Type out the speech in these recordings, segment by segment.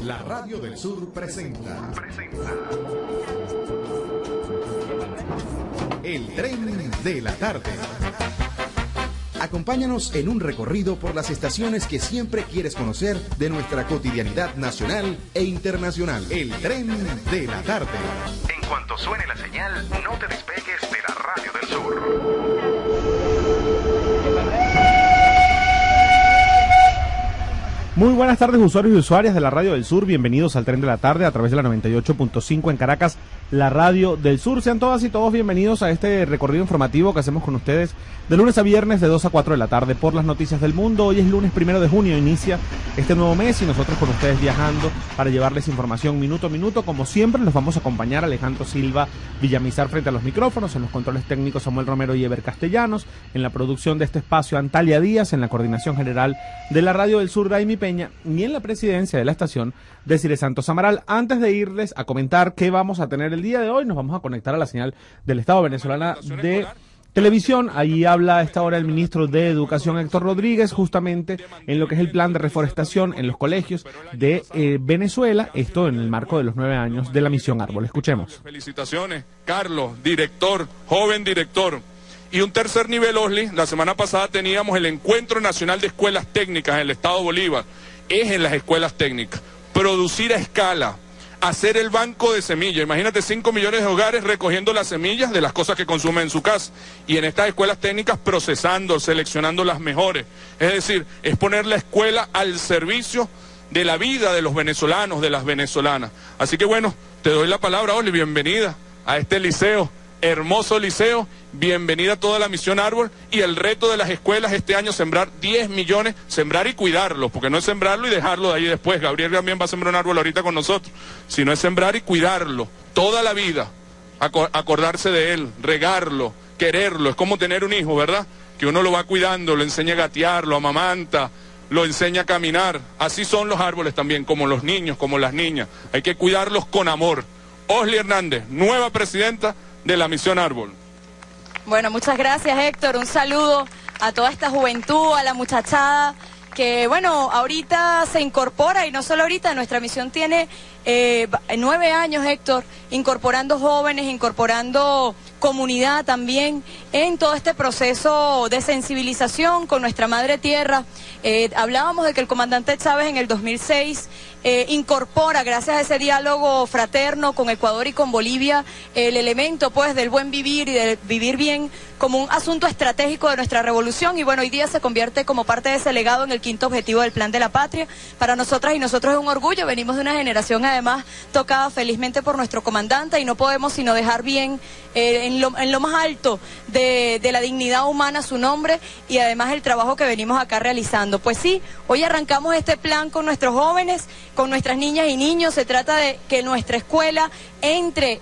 La Radio del Sur presenta El Tren de la Tarde. Acompáñanos en un recorrido por las estaciones que siempre quieres conocer de nuestra cotidianidad nacional e internacional. El Tren de la Tarde. En cuanto suene la señal, no te despegues de la Radio del Sur. Muy buenas tardes, usuarios y usuarias de la Radio del Sur. Bienvenidos al Tren de la Tarde a través de la 98.5 en Caracas, la Radio del Sur. Sean todas y todos bienvenidos a este recorrido informativo que hacemos con ustedes de lunes a viernes de 2 a 4 de la tarde por las noticias del mundo. Hoy es lunes 1 de junio, inicia este nuevo mes y nosotros con ustedes viajando para llevarles información minuto a minuto. Como siempre, los vamos a acompañar Alejandro Silva Villamizar frente a los micrófonos, en los controles técnicos Samuel Romero y Eber Castellanos, en la producción de este espacio Antalia Díaz, en la coordinación general de la Radio del Sur Daimi Peña y en la presidencia de la estación Desiree Santos Amaral. Antes de irles a comentar qué vamos a tener el día de hoy, nos vamos a conectar a la señal del Estado venezolana de televisión. Ahí habla a esta hora el ministro de Educación, Héctor Rodríguez, justamente en lo que es el plan de reforestación en los colegios de Venezuela, esto en el marco de los 9 años de la Misión Árbol. Escuchemos. Felicitaciones, Carlos, director, joven director. Y un tercer nivel, Osli, la semana pasada teníamos el Encuentro Nacional de Escuelas Técnicas en el Estado Bolívar. Es en las escuelas técnicas. Producir a escala. Hacer el banco de semillas. Imagínate 5 millones de hogares recogiendo las semillas de las cosas que consumen en su casa. Y en estas escuelas técnicas procesando, seleccionando las mejores. Es decir, es poner la escuela al servicio de la vida de los venezolanos, de las venezolanas. Así que bueno, te doy la palabra, Oli, bienvenida a este liceo, hermoso liceo. Bienvenida a toda la Misión Árbol, y el reto de las escuelas este año sembrar 10 millones, sembrar y cuidarlo, porque no es sembrarlo y dejarlo de ahí después. Gabriel también va a sembrar un árbol ahorita con nosotros, sino es sembrar y cuidarlo toda la vida, acordarse de él, regarlo, quererlo. Es como tener un hijo, ¿verdad? Que uno lo va cuidando, lo enseña a gatear, lo amamanta, lo enseña a caminar. Así son los árboles también, como los niños, como las niñas. Hay que cuidarlos con amor. Osli Hernández, nueva presidenta de la Misión Árbol. Bueno, muchas gracias, Héctor. Un saludo a toda esta juventud, a la muchachada que, bueno, ahorita se incorpora, y no solo ahorita, nuestra misión tiene 9 años, Héctor, incorporando jóvenes, incorporando comunidad también en todo este proceso de sensibilización con nuestra madre tierra. Hablábamos de que el comandante Chávez en el 2006 incorpora, gracias a ese diálogo fraterno con Ecuador y con Bolivia, el elemento pues del buen vivir y del vivir bien como un asunto estratégico de nuestra revolución, y bueno, hoy día se convierte como parte de ese legado en el 5º objetivo del Plan de la Patria. Para nosotras y nosotros es un orgullo, venimos de una generación además tocada felizmente por nuestro comandante, y no podemos sino dejar bien en lo más alto de la dignidad humana su nombre y además el trabajo que venimos acá realizando. Pues sí, hoy arrancamos este plan con nuestros jóvenes, con nuestras niñas y niños. Se trata de que nuestra escuela entre,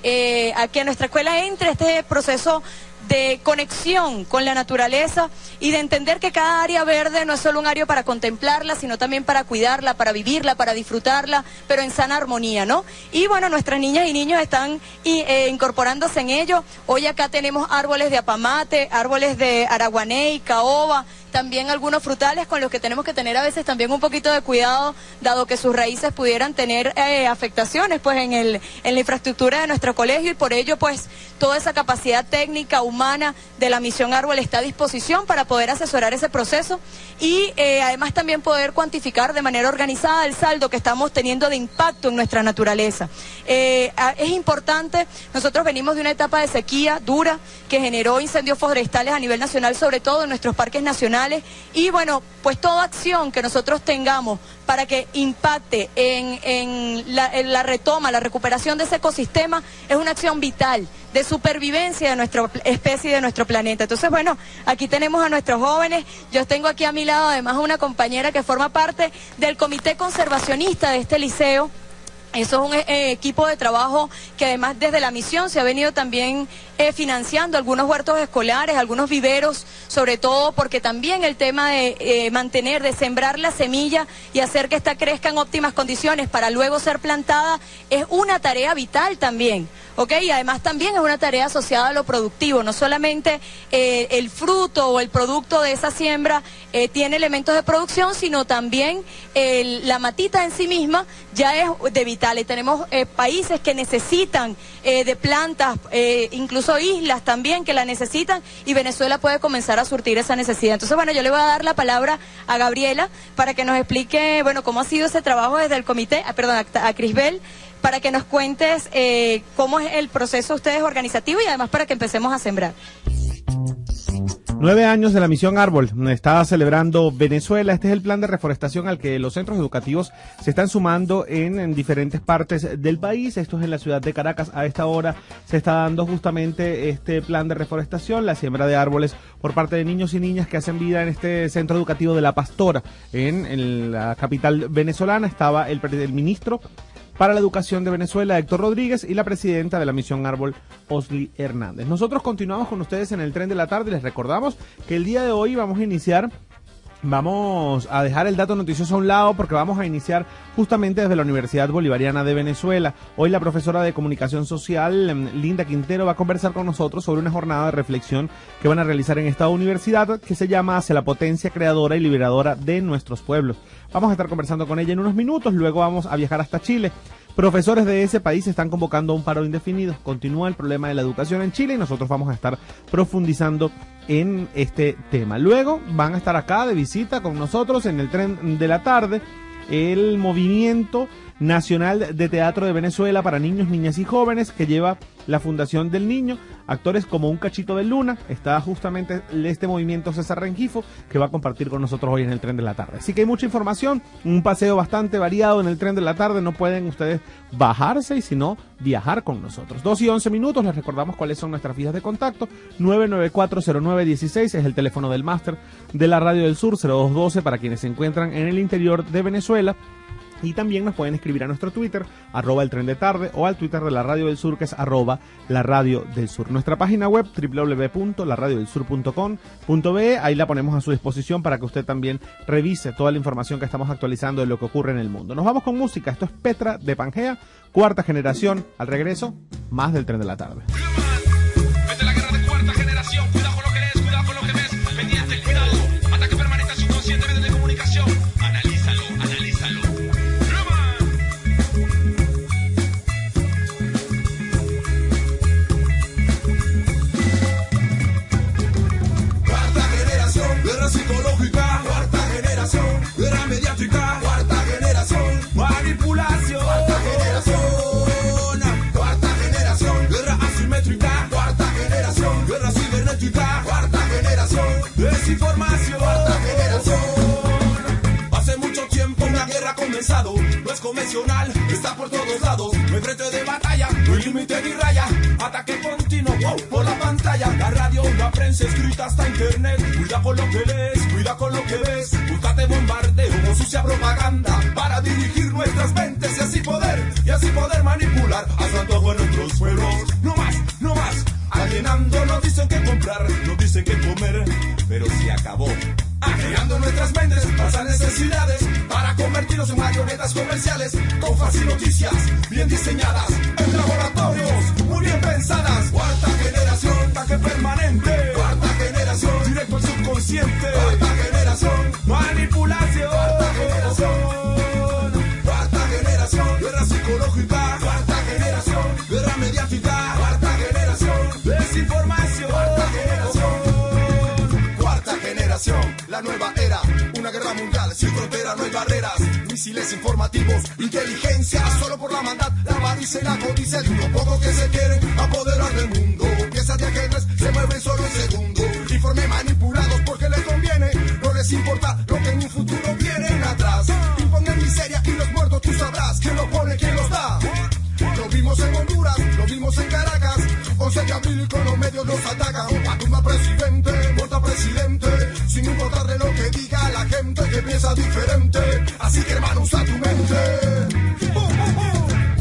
este proceso de conexión con la naturaleza y de entender que cada área verde no es solo un área para contemplarla, sino también para cuidarla, para vivirla, para disfrutarla, pero en sana armonía, ¿no? Y bueno, nuestras niñas y niños están incorporándose en ello. Hoy acá tenemos árboles de apamate, árboles de araguaney, caoba, también algunos frutales con los que tenemos que tener a veces también un poquito de cuidado, dado que sus raíces pudieran tener afectaciones pues en la infraestructura de nuestro colegio, y por ello pues toda esa capacidad técnica, humana de la Misión Árbol está a disposición para poder asesorar ese proceso y además también poder cuantificar de manera organizada el saldo que estamos teniendo de impacto en nuestra naturaleza. Es importante, nosotros venimos de una etapa de sequía dura que generó incendios forestales a nivel nacional, sobre todo en nuestros parques nacionales, y bueno, pues toda acción que nosotros tengamos para que impacte en la retoma, la recuperación de ese ecosistema, es una acción vital de supervivencia de nuestra especie y de nuestro planeta. Entonces, bueno, aquí tenemos a nuestros jóvenes. Yo tengo aquí a mi lado además una compañera que forma parte del comité conservacionista de este liceo, Eso es un equipo de trabajo que además desde la misión se ha venido también financiando algunos huertos escolares, algunos viveros, sobre todo porque también el tema de mantener, de sembrar la semilla y hacer que esta crezca en óptimas condiciones para luego ser plantada es una tarea vital también. ¿Ok? Y además también es una tarea asociada a lo productivo, no solamente el fruto o el producto de esa siembra tiene elementos de producción, sino también la matita en sí misma ya es de vital. Y tenemos países que necesitan de plantas, incluso islas también que la necesitan, y Venezuela puede comenzar a surtir esa necesidad. Entonces, bueno, yo le voy a dar la palabra a Gabriela para que nos explique, bueno, cómo ha sido ese trabajo desde el comité, a Crisbel, para que nos cuentes cómo es el proceso de ustedes organizativo y además para que empecemos a sembrar. 9 años de la Misión Árbol está celebrando Venezuela. Este es el plan de reforestación al que los centros educativos se están sumando en diferentes partes del país. Esto es en la ciudad de Caracas. A esta hora se está dando justamente este plan de reforestación, la siembra de árboles por parte de niños y niñas que hacen vida en este centro educativo de La Pastora, en la capital venezolana. Estaba el ministro para la Educación de Venezuela, Héctor Rodríguez, y la presidenta de la Misión Árbol, Osli Hernández. Nosotros continuamos con ustedes en el Tren de la Tarde y les recordamos que el día de hoy vamos a dejar el dato noticioso a un lado porque vamos a iniciar justamente desde la Universidad Bolivariana de Venezuela. Hoy la profesora de Comunicación Social, Linda Quintero, va a conversar con nosotros sobre una jornada de reflexión que van a realizar en esta universidad que se llama Hacia la potencia creadora y liberadora de nuestros pueblos. Vamos a estar conversando con ella en unos minutos, luego vamos a viajar hasta Chile. Profesores de ese país están convocando a un paro indefinido. Continúa el problema de la educación en Chile y nosotros vamos a estar profundizando en este tema. Luego van a estar acá de visita con nosotros en el Tren de la Tarde el Movimiento Nacional de Teatro de Venezuela para niños, niñas y jóvenes que lleva la Fundación del Niño, actores como Un Cachito de Luna. Está justamente este movimiento César Rengifo que va a compartir con nosotros hoy en el Tren de la Tarde. Así que hay mucha información, un paseo bastante variado en el Tren de la Tarde. No pueden ustedes bajarse y sino viajar con nosotros. 2:11, les recordamos cuáles son nuestras vías de contacto. 9940916 es el teléfono del máster de la Radio del Sur, 0212 para quienes se encuentran en el interior de Venezuela. Y también nos pueden escribir a nuestro Twitter, @el Tren de Tarde, o al Twitter de la Radio del Sur, que es @la Radio del Sur. Nuestra página web, www.laradiodelsur.com.be, ahí la ponemos a su disposición para que usted también revise toda la información que estamos actualizando de lo que ocurre en el mundo. Nos vamos con música. Esto es Petra de Pangea, Cuarta Generación. Al regreso, más del Tren de la Tarde. Vete a la guerra de cuarta generación. Cuidado con lo que lees, cuidado con lo que ves. Pendiente, cuidado. Ataque permanente a subconsciente, medios de comunicación. Analízalo, analízalo. Cuarta generación, guerra psicológica. Cuarta generación, guerra mediática. Cuarta generación, manipulación. Cuarta generación. Cuarta generación, guerra asimétrica. Cuarta generación, guerra cibernética. Cuarta generación, desinformación. Cuarta generación. Hace mucho tiempo una guerra ha comenzado. No es convencional, está por todos lados. No hay frente de batalla, no hay límite ni raya. Ataque continuo, wow, por la pantalla. La radio, la prensa escrita hasta internet. Cuida con lo que lees, cuida con lo que ves. Búscate bombardeo o sucia propaganda para dirigir nuestras mentes y así poder manipular a su antojo en nuestros pueblos. No más, no más. Alienando, nos dicen que comprar, nos dicen que comer, pero se acabó. Agregando nuestras mentes, falsas necesidades para convertirnos en marionetas comerciales con fácil noticias bien diseñadas en laboratorios muy bien pensadas. Cuarta generación, ataque permanente. Cuarta generación, directo al subconsciente. Cuarta generación, manipulación. Cuarta generación, cuarta generación, guerra psicológica. Cuarta generación, guerra mediática. Cuarta generación, desinformación. Cuarta generación, cuarta generación, la nueva era, una guerra mundial sin frontera, no hay barreras, misiles informativos, inteligencia, solo por la maldad, la avaricia y la codicia de unos pocos que se quieren apoderar del mundo. Piezas de ajedrez se mueven solo un segundo, informes manipulados porque les conviene, no les importa lo que en un futuro vienen atrás. Imponen miseria y los muertos tú sabrás quién los pone, quién los da. Lo vimos en Honduras, lo vimos en Caracas, 11 de abril y con los medios nos atacan. Tumba presidente, muerta presidente, sin importarle lo que diga la gente que piensa diferente. Así que hermano, usa tu mente.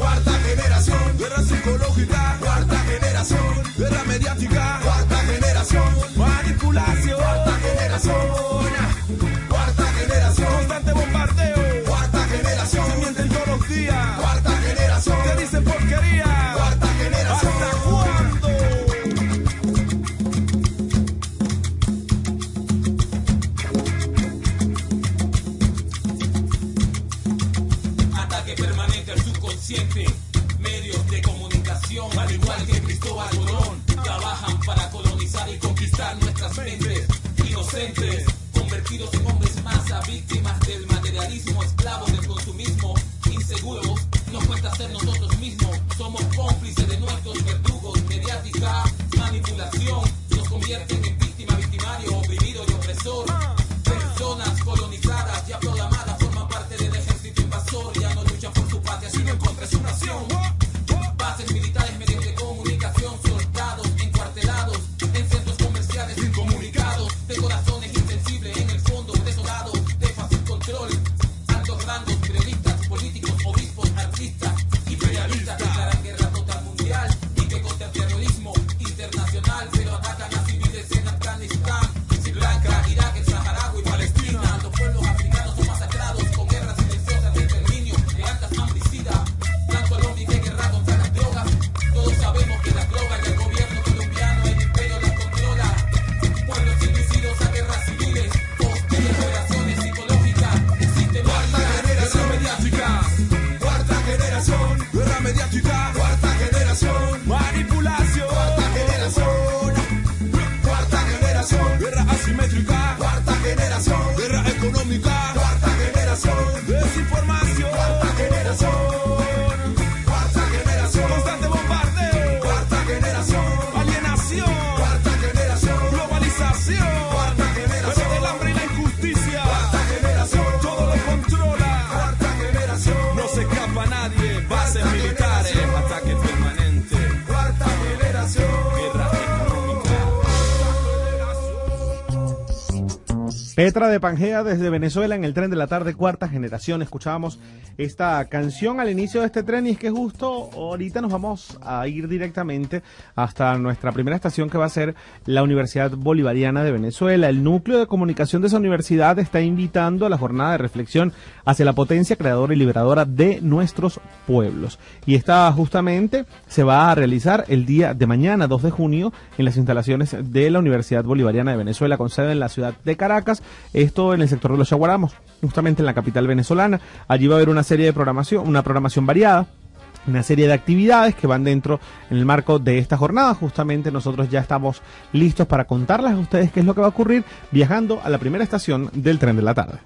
consciente. Medios de comunicación, al igual que Cristóbal Colón, trabajan para colonizar y conquistar nuestras mentes inocentes, convertidos en hombres masa, víctimas del materialismo, esclavos del consumismo, inseguros, nos cuesta ser nosotros mismos, somos cómplices de nuestros verdugos, mediática, manipulación, nos convierten en víctima, victimario, oprimido y opresor. Personas colonizadas ya programadas forman parte del ejército invasor, ya no luchan por su patria sino en contra de su nación. Bases militares, medios de comunicación, soldados encuartelados en centros comerciales incomunicados, de corazones insensibles en el fondo, desolados, de fácil control, altos rangos, periodistas, políticos, obispos, artistas, imperialistas declaran guerra total mundial y que contra el terrorismo internacional, pero atacan a civiles en Afganistán, Sri Lanka, Irak, el Saharaui, Palestina. Los pueblos africanos son masacrados con guerras silenciosas de exterminio, de altas hambricidas, blanco lobby de guerra contra las drogas. Todos sabemos que las drogas del gobierno colombiano, el imperio las controla. Pueblos inducidos a guerras civiles, operaciones psicológicas, sistemáticas, guerra mediática. Cuarta generación, guerra mediática. Cuarta generación, manipulación. Cuarta generación, cuarta generación, guerra asimétrica. Cuarta generación, guerra económica. Cuarta generación, desinformación. Cuarta generación, cuarta generación, constante bombardeo. Cuarta generación, alienación. Cuarta generación, globalización. Cuarta generación, el hambre y la injusticia. Cuarta generación, todo lo controla. Cuarta generación, no se escapa nadie. Bases militares, ataque permanente. Cuarta generación, guerra económica. Petra de Pangea desde Venezuela en el tren de la tarde, cuarta generación. Escuchábamos esta canción al inicio de este tren y es que justo ahorita nos vamos a ir directamente hasta nuestra primera estación, que va a ser la Universidad Bolivariana de Venezuela. El núcleo de comunicación de esa universidad está invitando a la jornada de reflexión hacia la potencia creadora y liberadora de nuestros pueblos. Y esta justamente se va a realizar el día de mañana, 2 de junio, en las instalaciones de la Universidad Bolivariana de Venezuela, con sede en la ciudad de Caracas. Esto en el sector de los Yaguaramos, justamente en la capital venezolana. Allí va a haber una serie de programación, una programación variada, una serie de actividades que van dentro en el marco de esta jornada. Justamente nosotros ya estamos listos para contarles a ustedes qué es lo que va a ocurrir viajando a la primera estación del tren de la tarde.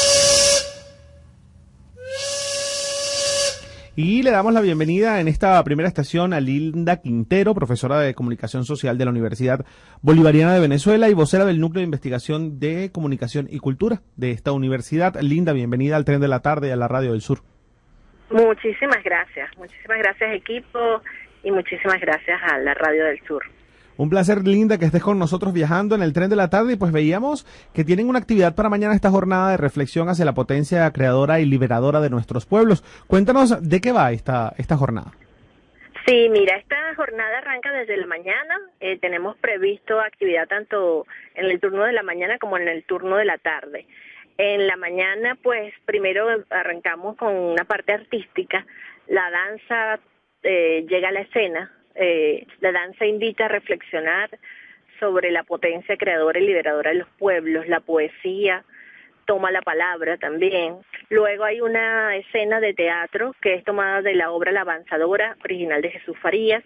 Y le damos la bienvenida en esta primera estación a Linda Quintero, profesora de Comunicación Social de la Universidad Bolivariana de Venezuela y vocera del Núcleo de Investigación de Comunicación y Cultura de esta universidad. Linda, bienvenida al Tren de la Tarde y a la Radio del Sur. Muchísimas gracias equipo y muchísimas gracias a la Radio del Sur. Un placer, Linda, que estés con nosotros viajando en el Tren de la Tarde. Y pues veíamos que tienen una actividad para mañana, esta jornada de reflexión hacia la potencia creadora y liberadora de nuestros pueblos. Cuéntanos de qué va esta jornada. Sí, mira, esta jornada arranca desde la mañana. Tenemos previsto actividad tanto en el turno de la mañana como en el turno de la tarde. En la mañana, pues primero arrancamos con una parte artística. La danza llega a la escena. La danza invita a reflexionar sobre la potencia creadora y liberadora de los pueblos. La poesía toma la palabra también. Luego hay una escena de teatro que es tomada de la obra La Avanzadora, original de Jesús Farías,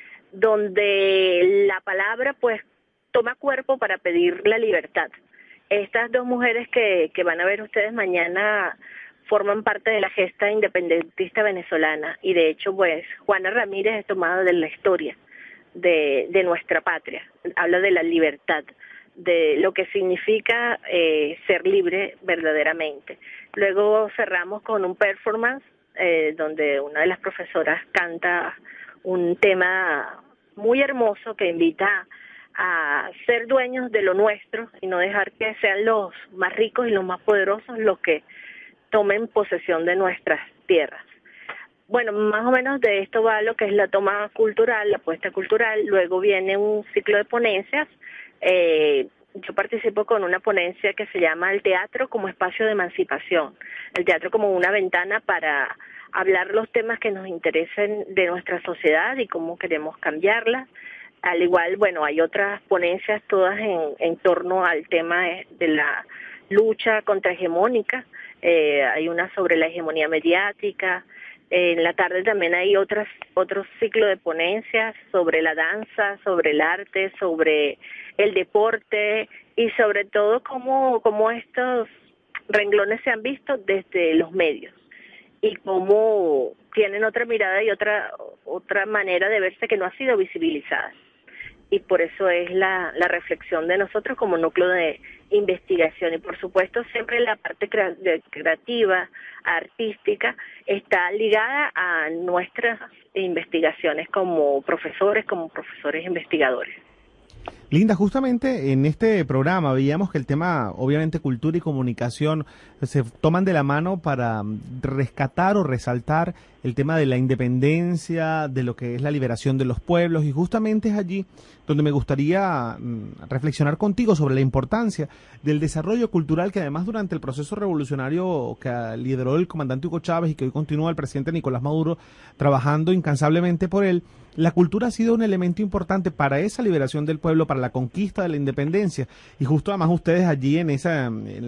donde la palabra pues toma cuerpo para pedir la libertad. Estas dos mujeres que van a ver ustedes mañana forman parte de la gesta independentista venezolana y de hecho pues Juana Ramírez es tomada de la historia de nuestra patria. Habla de la libertad, de lo que significa ser libre verdaderamente. Luego cerramos con un performance donde una de las profesoras canta un tema muy hermoso que invita a ser dueños de lo nuestro y no dejar que sean los más ricos y los más poderosos los que tomen posesión de nuestras tierras. Bueno, más o menos de esto va lo que es la toma cultural, la apuesta cultural. Luego viene un ciclo de ponencias. Yo participo con una ponencia que se llama El teatro como espacio de emancipación. El teatro como una ventana para hablar los temas que nos interesen de nuestra sociedad y cómo queremos cambiarla. Al igual, bueno, hay otras ponencias todas en torno al tema de la lucha contrahegemónica. Hay una sobre la hegemonía mediática, En la tarde también hay otro ciclo de ponencias sobre la danza, sobre el arte, sobre el deporte y sobre todo cómo estos renglones se han visto desde los medios y cómo tienen otra mirada y otra manera de verse que no ha sido visibilizada. Y por eso es la reflexión de nosotros como núcleo de investigación. Y por supuesto siempre la parte creativa, artística, está ligada a nuestras investigaciones como profesores investigadores. Linda, justamente en este programa veíamos que el tema, obviamente, cultura y comunicación se toman de la mano para rescatar o resaltar el tema de la independencia, de lo que es la liberación de los pueblos, y justamente es allí donde me gustaría reflexionar contigo sobre la importancia del desarrollo cultural que además durante el proceso revolucionario que lideró el comandante Hugo Chávez y que hoy continúa el presidente Nicolás Maduro trabajando incansablemente por él, la cultura ha sido un elemento importante para esa liberación del pueblo, para la conquista de la independencia, y justo además ustedes allí en esa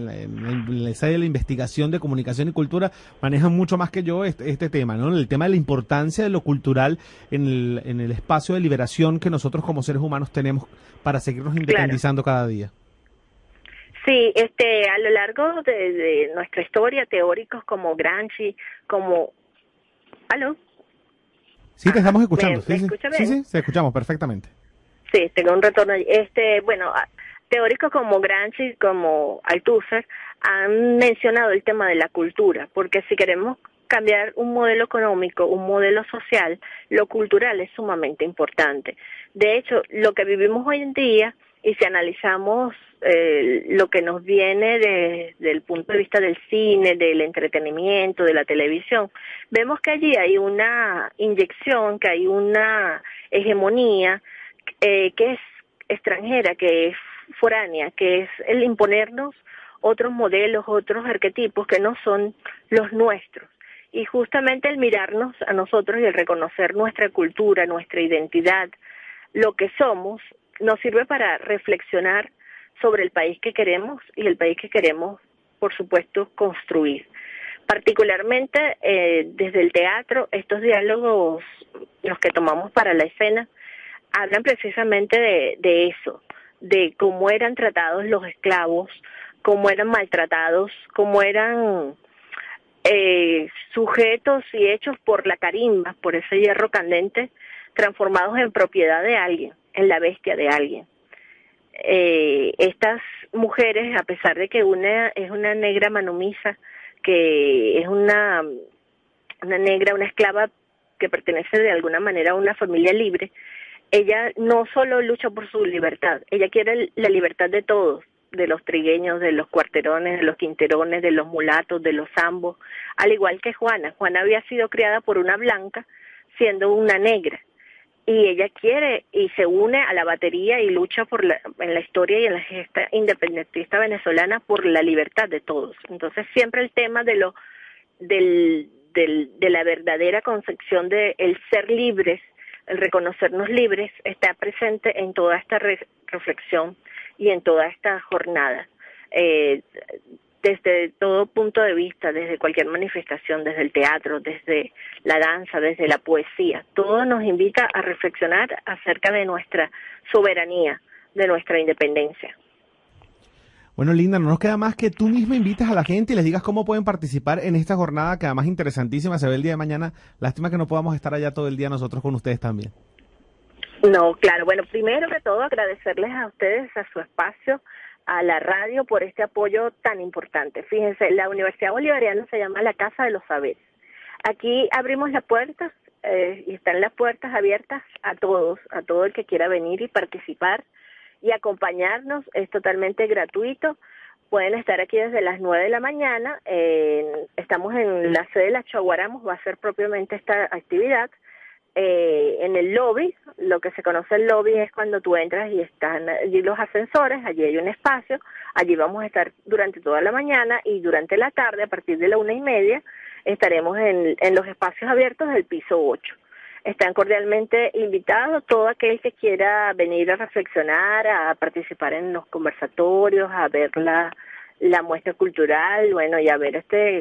de la investigación de comunicación y cultura manejan mucho más que yo este tema, ¿no? El tema de la importancia de lo cultural en el espacio de liberación que nosotros como seres humanos tenemos para seguirnos independizando cada día. Sí, a lo largo de nuestra historia, teóricos como Gramsci, ¿Aló? Sí, te estamos escuchando. ¿Me escucha bien? Sí, te escuchamos perfectamente. Sí, tengo un retorno. Teóricos como Gramsci, como Althusser, han mencionado el tema de la cultura, porque si queremos cambiar un modelo económico, un modelo social, lo cultural es sumamente importante. De hecho, lo que vivimos hoy en día, y si analizamos lo que nos viene desde el punto de vista del cine, del entretenimiento, de la televisión, vemos que allí hay una inyección, que hay una hegemonía que es extranjera, que es foránea, que es el imponernos otros modelos, otros arquetipos que no son los nuestros. Y justamente el mirarnos a nosotros y el reconocer nuestra cultura, nuestra identidad, lo que somos, nos sirve para reflexionar sobre el país que queremos y el país que queremos, por supuesto, construir. Particularmente desde el teatro, estos diálogos, los que tomamos para la escena, hablan precisamente de eso, de cómo eran tratados los esclavos, cómo eran maltratados, cómo eran sujetos y hechos por la carimba, por ese hierro candente, transformados en propiedad de alguien, en la bestia de alguien. Estas mujeres, a pesar de que una es una negra manumisa, que es una negra, una esclava que pertenece de alguna manera a una familia libre, ella no solo lucha por su libertad, ella quiere la libertad de todos, de los trigueños, de los cuarterones, de los quinterones, de los mulatos, de los zambos, al igual que Juana. Juana había sido criada por una blanca, siendo una negra, y ella quiere y se une a la batería y lucha en la historia y en la gesta independentista venezolana por la libertad de todos. Entonces siempre el tema de la verdadera concepción de el ser libres, el reconocernos libres, está presente en toda esta reflexión y en toda esta jornada. Desde todo punto de vista, desde cualquier manifestación, desde el teatro, desde la danza, desde la poesía, todo nos invita a reflexionar acerca de nuestra soberanía, de nuestra independencia. Bueno, Linda, no nos queda más que tú misma invites a la gente y les digas cómo pueden participar en esta jornada que además interesantísima se ve el día de mañana. Lástima que no podamos estar allá todo el día nosotros con ustedes también. No, claro. Bueno, primero que todo agradecerles a ustedes, a su espacio, a la radio por este apoyo tan importante. Fíjense, la Universidad Bolivariana se llama la Casa de los Saberes. Aquí abrimos las puertas y están las puertas abiertas a todos, a todo el que quiera venir y participar y acompañarnos. Es totalmente gratuito. Pueden estar aquí desde las 9 de la mañana. Estamos en la sede de la Chaguaramos, va a ser propiamente esta actividad. En el lobby, lo que se conoce el lobby es cuando tú entras y están allí los ascensores, allí hay un espacio, allí vamos a estar durante toda la mañana y durante la tarde, a partir de la 1:30, estaremos en los espacios abiertos del piso 8. Están cordialmente invitados todo aquel que quiera venir a reflexionar, a participar en los conversatorios, a ver la muestra cultural, bueno, y a ver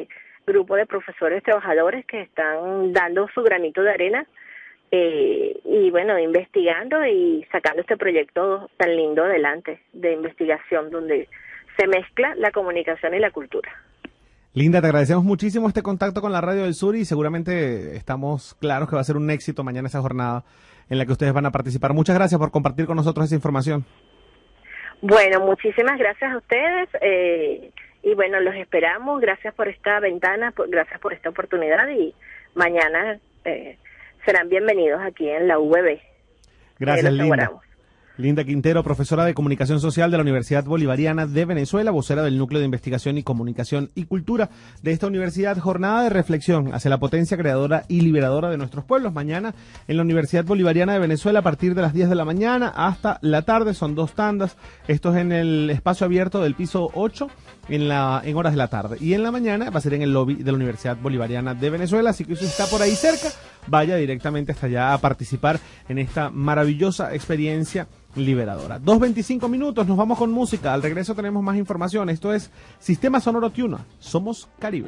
grupo de profesores trabajadores que están dando su granito de arena y bueno, investigando y sacando este proyecto tan lindo adelante de investigación donde se mezcla la comunicación y la cultura. Linda, te agradecemos muchísimo este contacto con la Radio del Sur y seguramente estamos claros que va a ser un éxito mañana esa jornada en la que ustedes van a participar. Muchas gracias por compartir con nosotros esa información. Bueno, muchísimas gracias a ustedes y bueno, los esperamos. Gracias por esta ventana, gracias por esta oportunidad y mañana serán bienvenidos aquí en la UBB. Gracias, Linda. Linda Quintero, profesora de Comunicación Social de la Universidad Bolivariana de Venezuela, vocera del Núcleo de Investigación y Comunicación y Cultura de esta universidad. Jornada de reflexión hacia la potencia creadora y liberadora de nuestros pueblos. Mañana en la Universidad Bolivariana de Venezuela a partir de las 10 de la mañana hasta la tarde. Son 2 tandas. Esto es en el espacio abierto del piso 8 en horas de la tarde. Y en la mañana va a ser en el lobby de la Universidad Bolivariana de Venezuela. Así que si está por ahí cerca, vaya directamente hasta allá a participar en esta maravillosa experiencia liberadora. 2:25 minutos, nos vamos con música. Al regreso tenemos más información. Esto es Sistema Sonoro Tuna. Somos Caribe.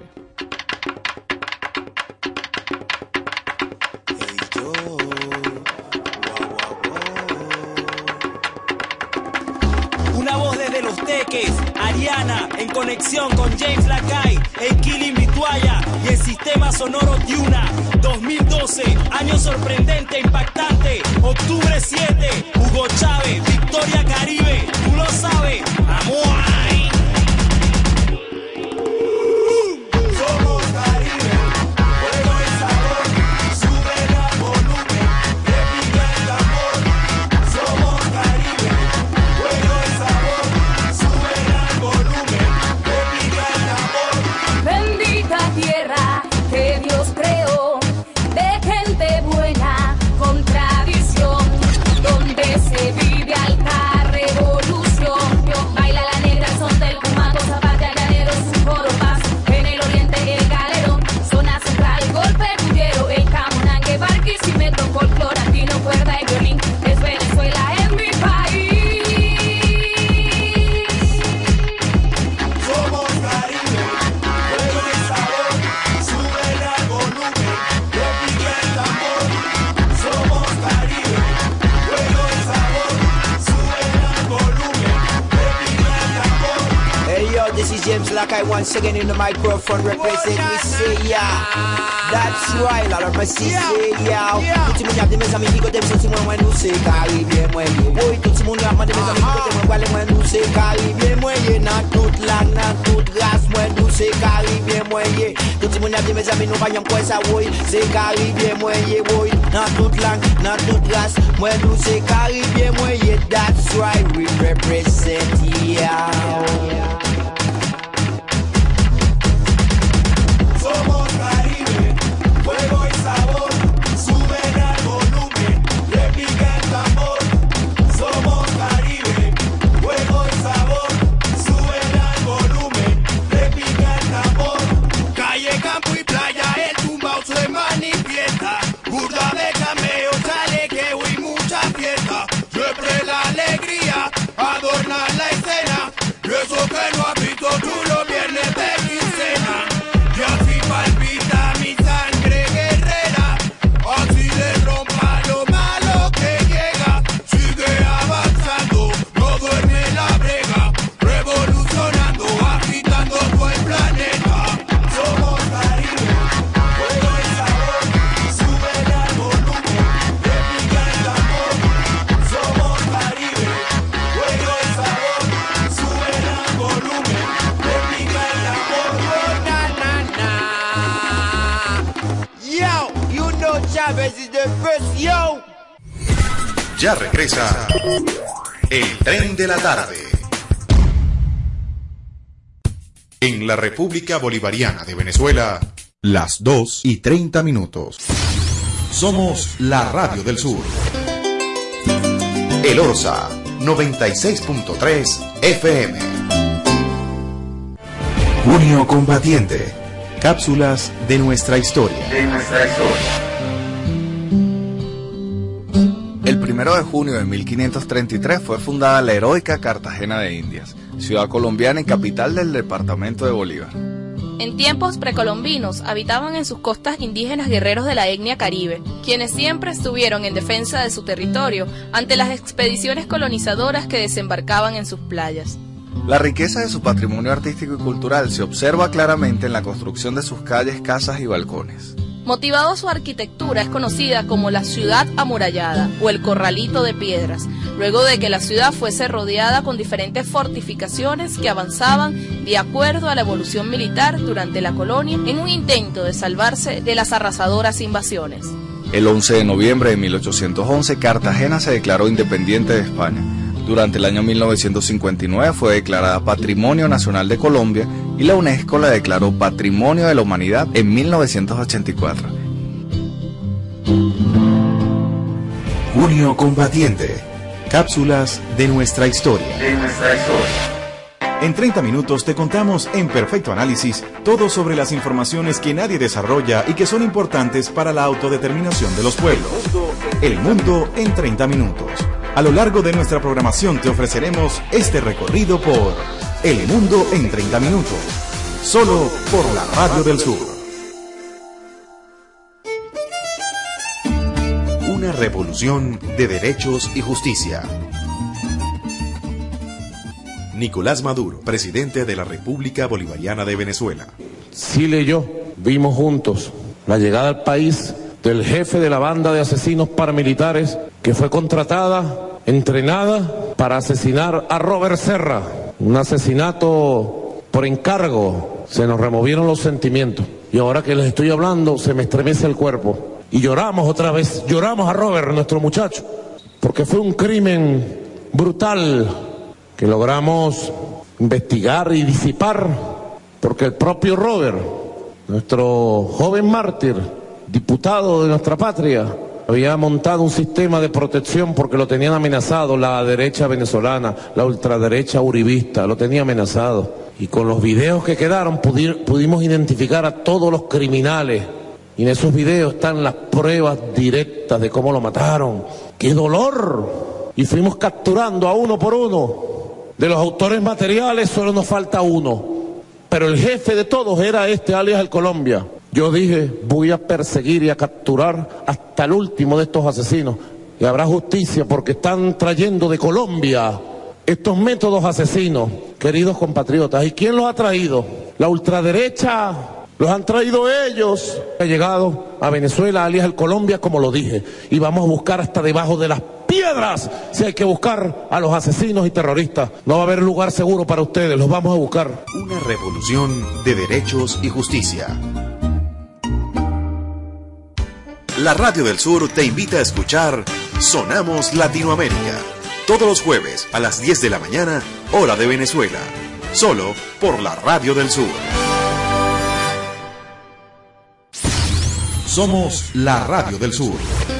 Una voz desde Los Teques, Ariana, en conexión con James Lacay, el Killing Vituaya y el Sistema Sonoro Tuna. 2012, año sorprendente, impactante. Octubre 7, Hugo Chávez, Victoria Caribe, tú lo sabes. ¡Vamos ahí! Somos Caribe, fuego y sabor, sube el volumen, repica el tambor. Somos Caribe, fuego y sabor, sube el volumen, repica el tambor. Bendita tierra que Dios creó, de gente buena, con tradición, donde se vive alta revolución. Baila la negra, son del Cumaco, Zapata, Llanero, su Jorobas. En el oriente el Galerón, zona central, golpe pudiero, el Camonangue, Barquisimeto, folclor andino, cuerda y violín. Es Venezuela en mi país. Somos Caribe, fuego y sabor, sube el volumen, repica el tambor. Somos Caribe, fuego y sabor, sube el volumen, repica el tambor. Hey yo, this is James Lacay once again in the microphone representing Wisseya. That's right, la norma Wisseya. Tutti mi amici, mes amigos, dem so Simon when you say Caribbean when you boy. Tutti mon amici, mes amigos, dem wale when you say Caribbean when you not tout lang, not tout gas when you say Caribbean when you. Tutti mon amici, mes amigos, no vayan pues a boy. Say Caribbean when you boy. Not tout lang, not tout gas when you say Caribbean when you. That's right, we represent ya. Somos Caribe, fuego y sabor, sube el volumen, repica el tambor. Somos Caribe, fuego y sabor, sube el volumen, repica el tambor. Calle, campo y playa, el tumbao se manifiesta. Burda de cameo, chalequeo y mucha fiesta. Siempre la alegría, adornar la escena. Y eso que no has visto tú los viernes de quincena. Y así palpita mi sangre guerrera, así le rompa lo malo que llega. Sigue avanzando, no duerme la brega, revolucionando, agitando todo el planeta. Somos Caribe, fuego y sabor, sube el volumen, repica el tambor. Somos Caribe, fuego y sabor, sube el volumen, repica el tambor. Yo, you know Chavez is the first, yo. Ya regresa el Tren de la Tarde. En la República Bolivariana de Venezuela, las 2:30. Somos la Radio del Sur. El Orsa, 96.3 FM. Junio Combatiente. Cápsulas de nuestra historia. El 1 de junio de 1533 fue fundada la heroica Cartagena de Indias, ciudad colombiana y capital del departamento de Bolívar. En tiempos precolombinos habitaban en sus costas indígenas guerreros de la etnia caribe, quienes siempre estuvieron en defensa de su territorio ante las expediciones colonizadoras que desembarcaban en sus playas. La riqueza de su patrimonio artístico y cultural se observa claramente en la construcción de sus calles, casas y balcones. Motivado su arquitectura es conocida como la ciudad amurallada o el corralito de piedras, luego de que la ciudad fuese rodeada con diferentes fortificaciones que avanzaban de acuerdo a la evolución militar durante la colonia en un intento de salvarse de las arrasadoras invasiones. El 11 de noviembre de 1811, Cartagena se declaró independiente de España. Durante el año 1959 fue declarada Patrimonio Nacional de Colombia y la UNESCO la declaró Patrimonio de la Humanidad en 1984. Junio Combatiente. Cápsulas de nuestra historia. En 30 minutos te contamos en perfecto análisis todo sobre las informaciones que nadie desarrolla y que son importantes para la autodeterminación de los pueblos. El mundo en 30 minutos. A lo largo de nuestra programación te ofreceremos este recorrido por El Mundo en 30 minutos, solo por la Radio del Sur. Una revolución de derechos y justicia. Nicolás Maduro, presidente de la República Bolivariana de Venezuela. Sile y yo vimos juntos la llegada al país del jefe de la banda de asesinos paramilitares que fue contratada, entrenada para asesinar a Robert Serra. Un asesinato por encargo. Se nos removieron los sentimientos. Y ahora que les estoy hablando, se me estremece el cuerpo. Y lloramos otra vez. Lloramos a Robert, nuestro muchacho. Porque fue un crimen brutal que logramos investigar y disipar. Porque el propio Robert, nuestro joven mártir, diputado de nuestra patria, había montado un sistema de protección porque lo tenían amenazado la derecha venezolana, la ultraderecha uribista, lo tenía amenazado. Y con los videos que quedaron pudimos identificar a todos los criminales. Y en esos videos están las pruebas directas de cómo lo mataron. ¡Qué dolor! Y fuimos capturando a uno por uno. De los autores materiales solo nos falta uno. Pero el jefe de todos era alias el Colombia. Yo dije, voy a perseguir y a capturar hasta el último de estos asesinos. Y habrá justicia porque están trayendo de Colombia estos métodos asesinos, queridos compatriotas. ¿Y quién los ha traído? La ultraderecha, los han traído ellos. Ha llegado a Venezuela, alias el Colombia, como lo dije. Y vamos a buscar hasta debajo de las piedras si hay que buscar a los asesinos y terroristas. No va a haber lugar seguro para ustedes, los vamos a buscar. Una revolución de derechos y justicia. La Radio del Sur te invita a escuchar Sonamos Latinoamérica, todos los jueves a las 10 de la mañana, hora de Venezuela, solo por la Radio del Sur. Somos la Radio del Sur.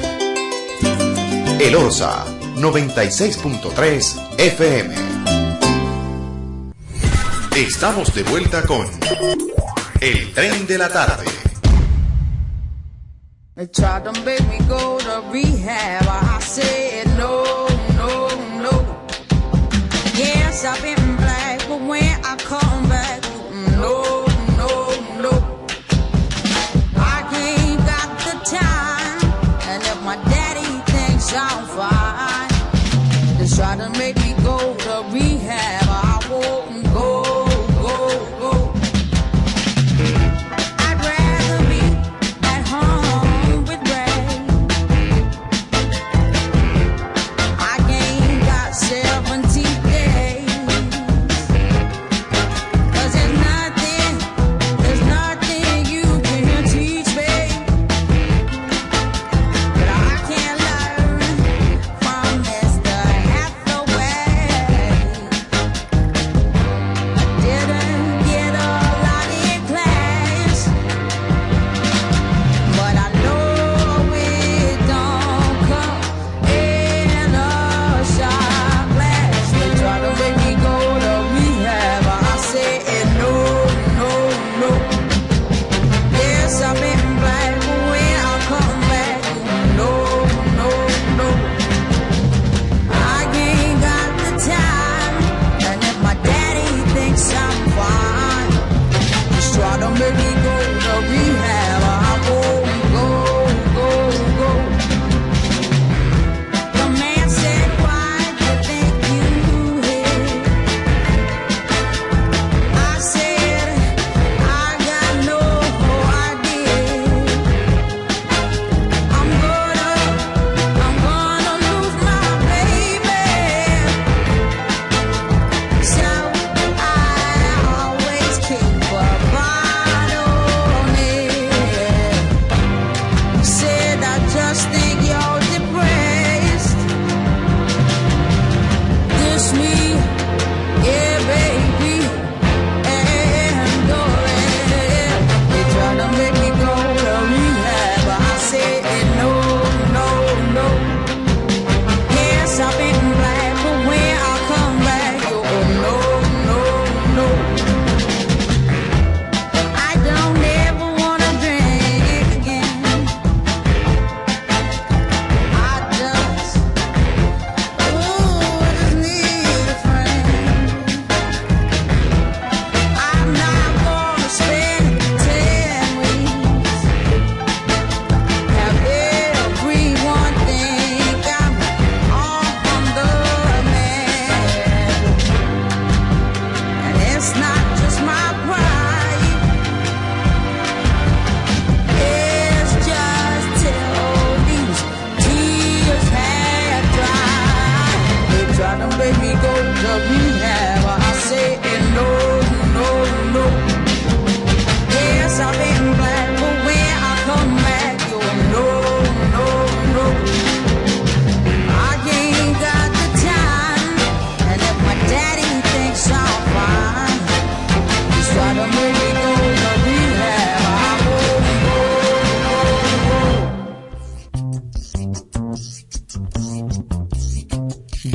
El Orsa, 96.3 FM. Estamos de vuelta con El Tren de la Tarde. They tried to make me go to rehab. I said no, no, no. Yes, I've been black, but when I come back, no, no, no. I ain't got the time, and if my daddy thinks I'm fine, they try to make me go to rehab. I won't go, go, go. I'd rather be at home. Cause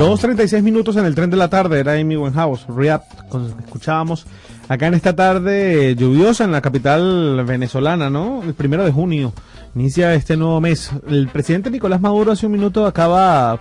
2:36 minutos en el tren de la tarde, era Amy Winehouse, Rehab, escuchábamos acá en esta tarde lluviosa en la capital venezolana, ¿no? El 1 de junio inicia este nuevo mes. El presidente Nicolás Maduro hace un minuto acaba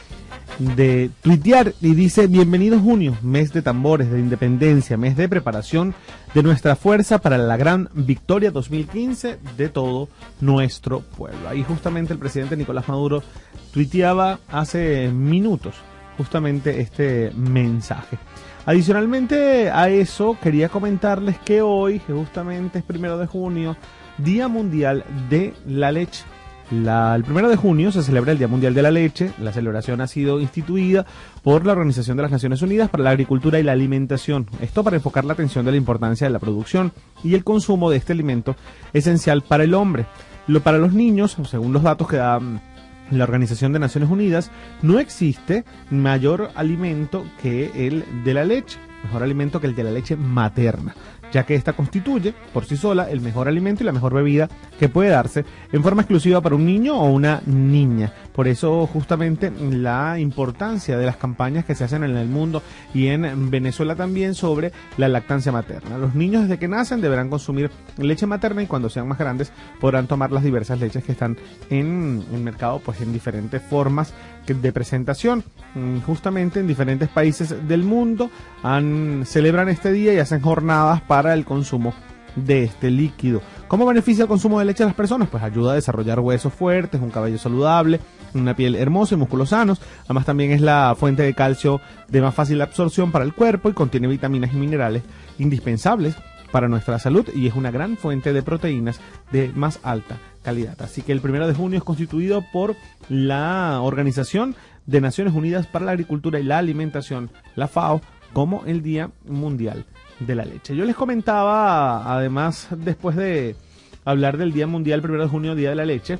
de tuitear y dice: bienvenido junio, mes de tambores, de independencia, mes de preparación de nuestra fuerza para la gran victoria 2015 de todo nuestro pueblo. Ahí justamente el presidente Nicolás Maduro tuiteaba hace minutos justamente este mensaje. Adicionalmente a eso, quería comentarles que hoy, que justamente es 1 de junio, Día Mundial de la Leche. El 1 de junio se celebra el Día Mundial de la Leche. La celebración ha sido instituida por la Organización de las Naciones Unidas para la Agricultura y la Alimentación. Esto para enfocar la atención de la importancia de la producción y el consumo de este alimento esencial para el hombre. Para los niños, según los datos que da la Organización de Naciones Unidas, no existe mayor alimento que el de la leche, mejor alimento que el de la leche materna, ya que esta constituye por sí sola el mejor alimento y la mejor bebida que puede darse en forma exclusiva para un niño o una niña. Por eso justamente la importancia de las campañas que se hacen en el mundo y en Venezuela también sobre la lactancia materna. Los niños desde que nacen deberán consumir leche materna y cuando sean más grandes podrán tomar las diversas leches que están en el mercado, pues en diferentes formas de presentación. Justamente en diferentes países del mundo celebran este día y hacen jornadas para el consumo de este líquido. ¿Cómo beneficia el consumo de leche a las personas? Pues ayuda a desarrollar huesos fuertes, un cabello saludable, una piel hermosa y músculos sanos. Además también es la fuente de calcio de más fácil absorción para el cuerpo y contiene vitaminas y minerales indispensables para nuestra salud y es una gran fuente de proteínas de más alta calidad. Así que el 1 de junio es constituido por la Organización de Naciones Unidas para la Agricultura y la Alimentación, la FAO, como el Día Mundial de la Leche. Yo les comentaba, además, después de hablar del Día Mundial 1 de junio, Día de la Leche,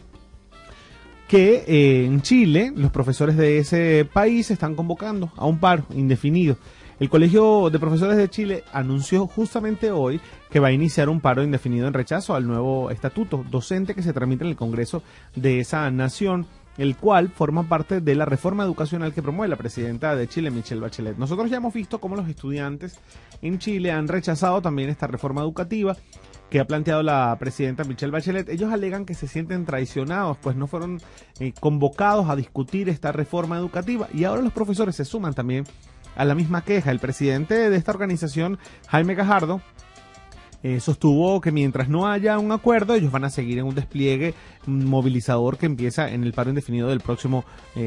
que en Chile los profesores de ese país están convocando a un paro indefinido. El Colegio de Profesores de Chile anunció justamente hoy que va a iniciar un paro indefinido en rechazo al nuevo estatuto docente que se tramita en el Congreso de esa nación, el cual forma parte de la reforma educacional que promueve la presidenta de Chile, Michelle Bachelet. Nosotros ya hemos visto cómo los estudiantes en Chile han rechazado también esta reforma educativa que ha planteado la presidenta Michelle Bachelet. Ellos alegan que se sienten traicionados, pues no fueron convocados a discutir esta reforma educativa y ahora los profesores se suman también a la misma queja. El presidente de esta organización, Jaime Gajardo, sostuvo que mientras no haya un acuerdo, ellos van a seguir en un despliegue movilizador que empieza en el paro indefinido del próximo,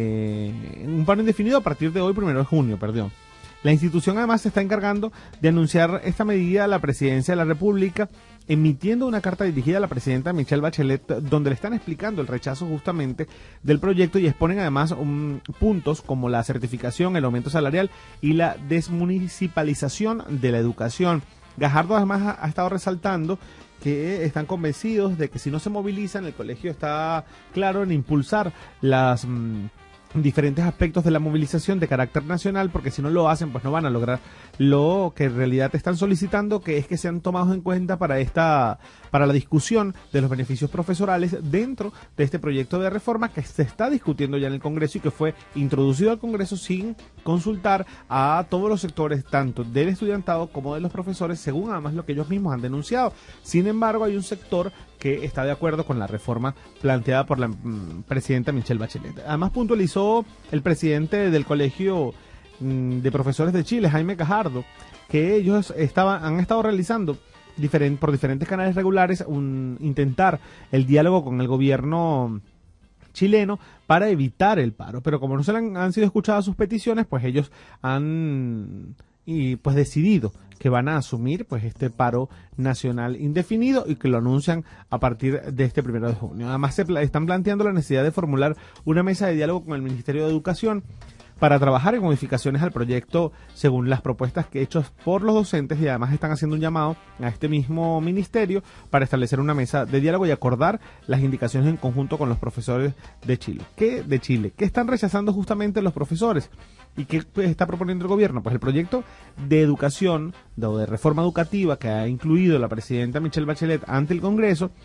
un paro indefinido a partir de hoy, 1 de junio, perdón. La institución además se está encargando de anunciar esta medida a la presidencia de la República, emitiendo una carta dirigida a la presidenta Michelle Bachelet, donde le están explicando el rechazo justamente del proyecto y exponen además puntos como la certificación, el aumento salarial y la desmunicipalización de la educación. Gajardo además ha estado resaltando que están convencidos de que si no se movilizan, el colegio está claro en impulsar las diferentes aspectos de la movilización de carácter nacional, porque si no lo hacen, pues no van a lograr lo que en realidad están solicitando, que es que sean tomados en cuenta para la discusión de los beneficios profesorales dentro de este proyecto de reforma que se está discutiendo ya en el Congreso y que fue introducido al Congreso sin consultar a todos los sectores, tanto del estudiantado como de los profesores, según además lo que ellos mismos han denunciado. Sin embargo, hay un sector que está de acuerdo con la reforma planteada por la presidenta Michelle Bachelet. Además puntualizó el presidente del Colegio de Profesores de Chile, Jaime Gajardo, que ellos han estado realizando por diferentes canales regulares intentar el diálogo con el gobierno chileno para evitar el paro, pero como no se han sido escuchadas sus peticiones, pues ellos han decidido que van a asumir pues este paro nacional indefinido y que lo anuncian a partir de este 1 de junio. Además están planteando la necesidad de formular una mesa de diálogo con el Ministerio de Educación para trabajar en modificaciones al proyecto según las propuestas que hechas por los docentes y además están haciendo un llamado a este mismo ministerio para establecer una mesa de diálogo y acordar las indicaciones en conjunto con los profesores de Chile. ¿Qué están rechazando justamente los profesores? ¿Y qué está proponiendo el gobierno? Pues el proyecto de educación o de reforma educativa que ha incluido la presidenta Michelle Bachelet ante el Congreso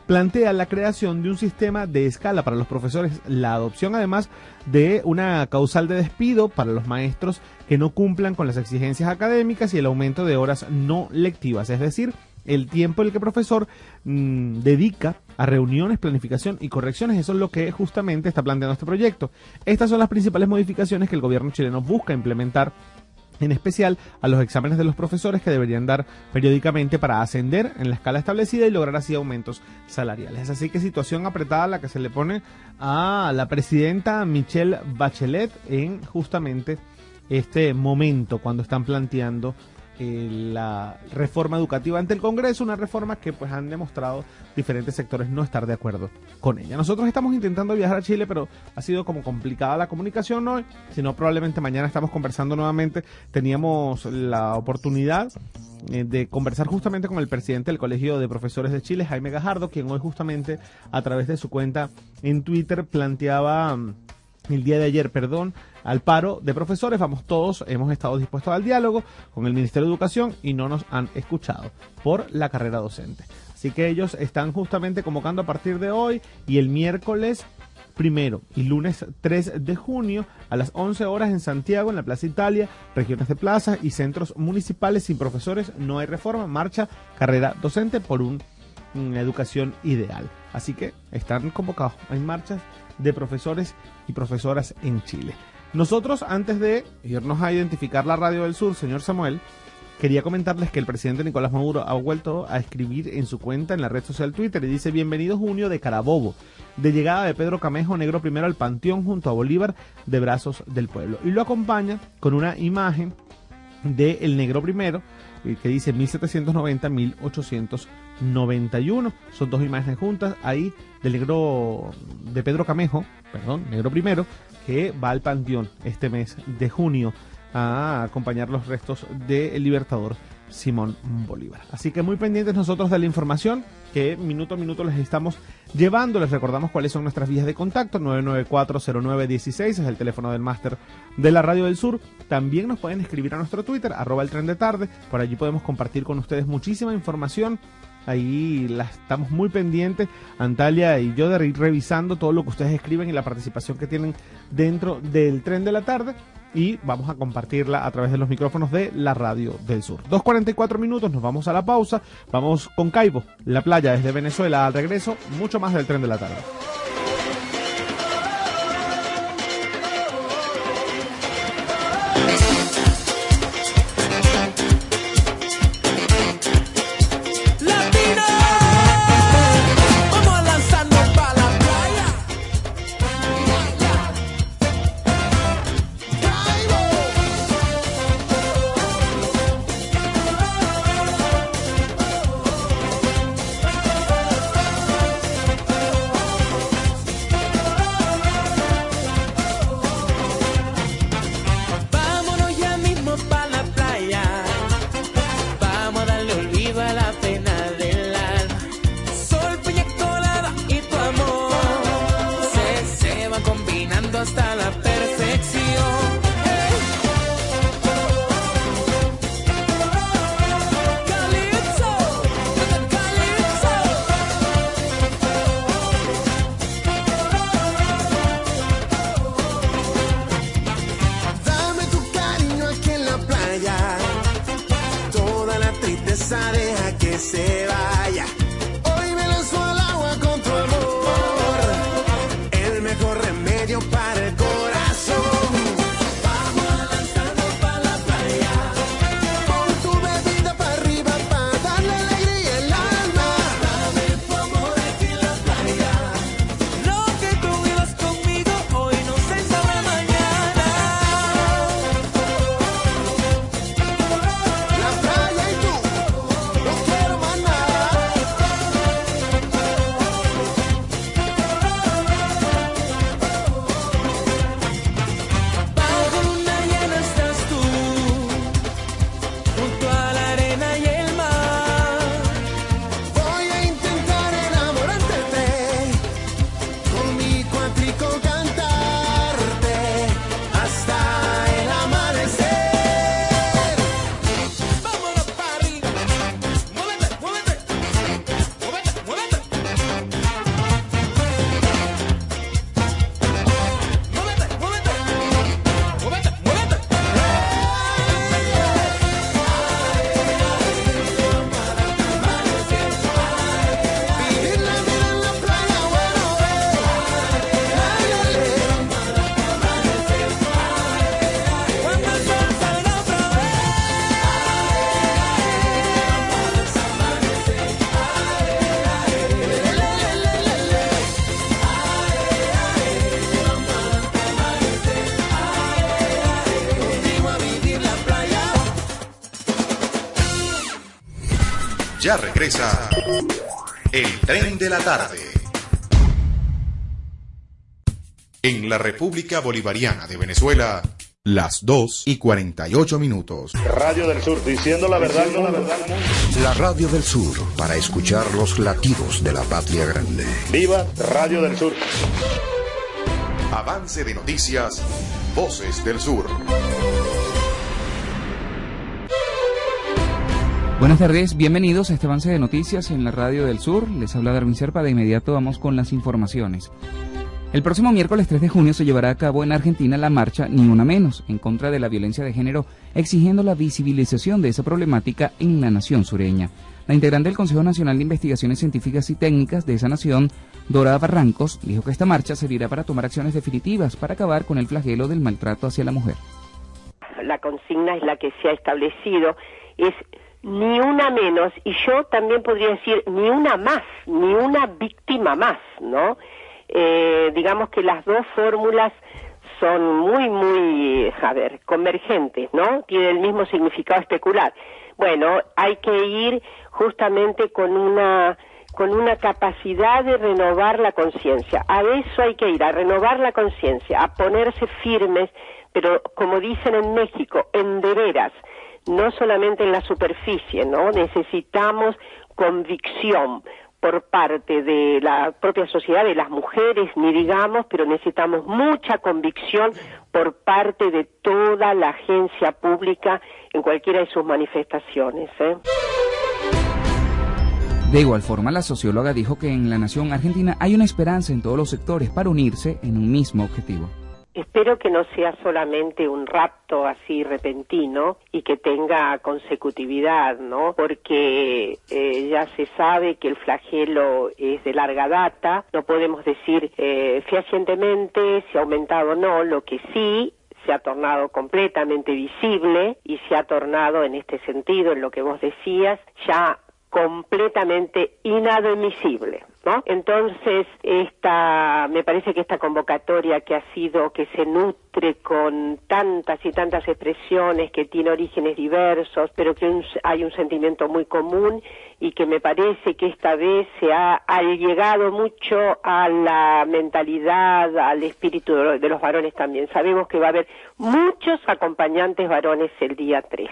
plantea la creación de un sistema de escala para los profesores, la adopción además de una causal de despido para los maestros que no cumplan con las exigencias académicas y el aumento de horas no lectivas, es decir, el tiempo el que el profesor dedica a reuniones, planificación y correcciones. Eso es lo que justamente está planteando este proyecto. Estas son las principales modificaciones que el gobierno chileno busca implementar, en especial a los exámenes de los profesores que deberían dar periódicamente para ascender en la escala establecida y lograr así aumentos salariales. Así que situación apretada la que se le pone a la presidenta Michelle Bachelet en justamente este momento cuando están planteando la reforma educativa ante el Congreso, una reforma que pues han demostrado diferentes sectores no estar de acuerdo con ella. Nosotros estamos intentando viajar a Chile, pero ha sido como complicada la comunicación hoy, si no probablemente mañana estamos conversando nuevamente. Teníamos la oportunidad de conversar justamente con el presidente del Colegio de Profesores de Chile, Jaime Gajardo, quien hoy justamente a través de su cuenta en Twitter planteaba el día de ayer, al paro de profesores. Vamos todos, hemos estado dispuestos al diálogo con el Ministerio de Educación y no nos han escuchado por la carrera docente. Así que ellos están justamente convocando a partir de hoy y el miércoles 1 y lunes 3 de junio a las 11 horas en Santiago, en la Plaza Italia, regiones de plazas y centros municipales. Sin profesores no hay reforma, marcha, carrera docente por una educación ideal. Así que están convocados, hay marchas de profesores y profesoras en Chile. Nosotros, antes de irnos a identificar la Radio del Sur, señor Samuel, quería comentarles que el presidente Nicolás Maduro ha vuelto a escribir en su cuenta en la red social Twitter y dice: bienvenido junio de Carabobo, de llegada de Pedro Camejo, negro primero al Panteón junto a Bolívar, de brazos del pueblo. Y lo acompaña con una imagen de el negro primero que dice 1790-1891. Son dos imágenes juntas ahí del negro de Pedro Camejo, negro primero, que va al Panteón este mes de junio a acompañar los restos del libertador Simón Bolívar. Así que muy pendientes nosotros de la información que minuto a minuto les estamos llevando. Les recordamos cuáles son nuestras vías de contacto. 994-0916 es el teléfono del máster de la Radio del Sur. También nos pueden escribir a nuestro Twitter, @eltrendetarde. Por allí podemos compartir con ustedes muchísima información. Ahí estamos muy pendientes, Antalya y yo, de ir revisando todo lo que ustedes escriben y la participación que tienen dentro del Tren de la Tarde. Y vamos a compartirla a través de los micrófonos de la Radio del Sur. 2:44 minutos, nos vamos a la pausa. Vamos con Caibo, la playa desde Venezuela. Al regreso, mucho más del Tren de la Tarde. Ya regresa el Tren de la Tarde. En la República Bolivariana de Venezuela, las 2:48. Radio del Sur, diciendo la verdad, no la verdad. La Radio del Sur, para escuchar los latidos de la patria grande. ¡Viva Radio del Sur! Avance de noticias, Voces del Sur. Buenas tardes, bienvenidos a este avance de noticias en la Radio del Sur. Les habla Darwin Serpa, de inmediato vamos con las informaciones. El próximo miércoles 3 de junio se llevará a cabo en Argentina la marcha Ni Una Menos, en contra de la violencia de género, exigiendo la visibilización de esa problemática en la nación sureña. La integrante del Consejo Nacional de Investigaciones Científicas y Técnicas de esa nación, Dora Barrancos, dijo que esta marcha servirá para tomar acciones definitivas para acabar con el flagelo del maltrato hacia la mujer. La consigna es la que se ha establecido, es ni una menos, y yo también podría decir ni una más, ni una víctima más, ¿no? Digamos que las dos fórmulas son muy, convergentes, ¿no? Tienen el mismo significado especular. Bueno, hay que ir justamente con una capacidad de renovar la conciencia. A eso hay que ir, a renovar la conciencia, a ponerse firmes, pero como dicen en México, en de veras, no solamente en la superficie, ¿no? Necesitamos convicción por parte de la propia sociedad, de las mujeres, ni digamos, pero necesitamos mucha convicción por parte de toda la agencia pública en cualquiera de sus manifestaciones, ¿eh? De igual forma, la socióloga dijo que en la nación argentina hay una esperanza en todos los sectores para unirse en un mismo objetivo. Espero que no sea solamente un rapto así repentino y que tenga consecutividad, ¿no? Porque ya se sabe que el flagelo es de larga data, no podemos decir fehacientemente si ha aumentado o no, lo que sí se ha tornado completamente visible y se ha tornado en este sentido, en lo que vos decías, ya completamente inadmisible, ¿no? Entonces, me parece que esta convocatoria que se nutre con tantas y tantas expresiones, que tiene orígenes diversos, pero que hay un sentimiento muy común, y que me parece que esta vez se ha llegado mucho a la mentalidad, al espíritu de los varones también. Sabemos que va a haber muchos acompañantes varones el día 3.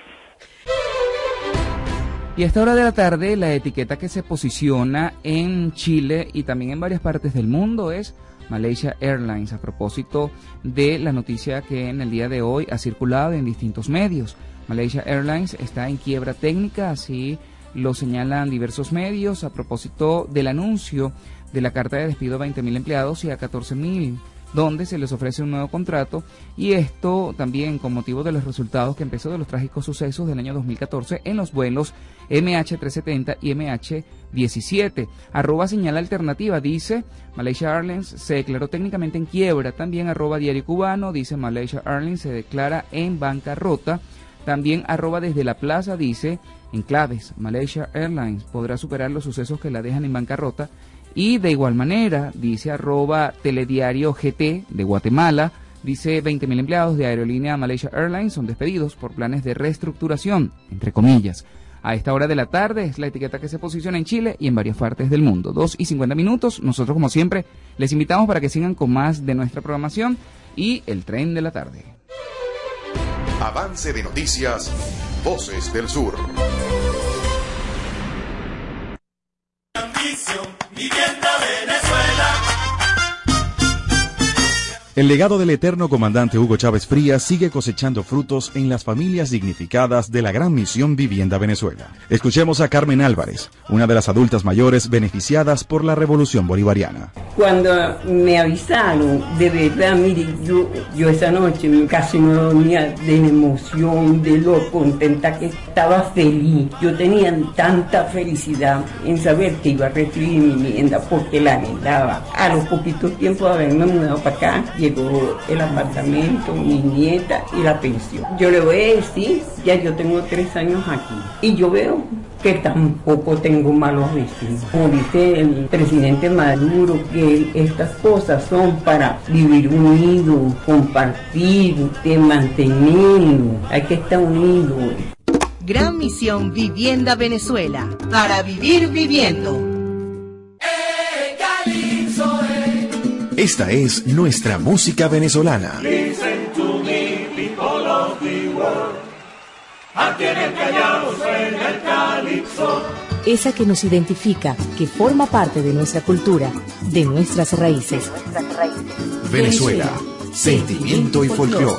Y a esta hora de la tarde, la etiqueta que se posiciona en Chile y también en varias partes del mundo es Malaysia Airlines, a propósito de la noticia que en el día de hoy ha circulado en distintos medios. Malaysia Airlines está en quiebra técnica, así lo señalan diversos medios, a propósito del anuncio de la carta de despido a 20.000 empleados y a 14.000, donde se les ofrece un nuevo contrato, y esto también con motivo de los resultados que empezó de los trágicos sucesos del año 2014 en los vuelos MH370 y MH17. Señala alternativa, dice Malaysia Airlines se declaró técnicamente en quiebra. También Diario Cubano dice Malaysia Airlines se declara en bancarrota. También Desde la Plaza dice en claves, Malaysia Airlines podrá superar los sucesos que la dejan en bancarrota. Y de igual manera, dice Telediario GT de Guatemala, dice 20.000 empleados de aerolínea Malaysia Airlines son despedidos por planes de reestructuración, entre comillas. A esta hora de la tarde es la etiqueta que se posiciona en Chile y en varias partes del mundo. 2:50. Nosotros, como siempre, les invitamos para que sigan con más de nuestra programación y el Tren de la Tarde. Avance de noticias, Voces del Sur. Vivienda Venezuela. El legado del eterno comandante Hugo Chávez Frías sigue cosechando frutos en las familias dignificadas de la gran misión Vivienda Venezuela. Escuchemos a Carmen Álvarez, una de las adultas mayores beneficiadas por la Revolución Bolivariana. Cuando me avisaron, de verdad, mire, yo esa noche casi no dormía de la emoción, de lo contenta que estaba, feliz. Yo tenía tanta felicidad en saber que iba a recibir mi vivienda porque la anhelaba. A los poquitos tiempos de haberme mudado para acá, llegó el apartamento, mi nieta y la pensión. Yo le voy a decir, ya yo tengo 3 años aquí y yo veo que tampoco tengo malos vecinos. Como dice el presidente Maduro, que estas cosas son para vivir unidos, compartir, mantenernos. Hay que estar unidos. Gran Misión Vivienda Venezuela. Para vivir viviendo. Esta es nuestra música venezolana. Listen to me, people of the world. Aquí en el Callao suena el calipso. Esa que nos identifica, que forma parte de nuestra cultura, de nuestras raíces. Venezuela, sentimiento y folclore.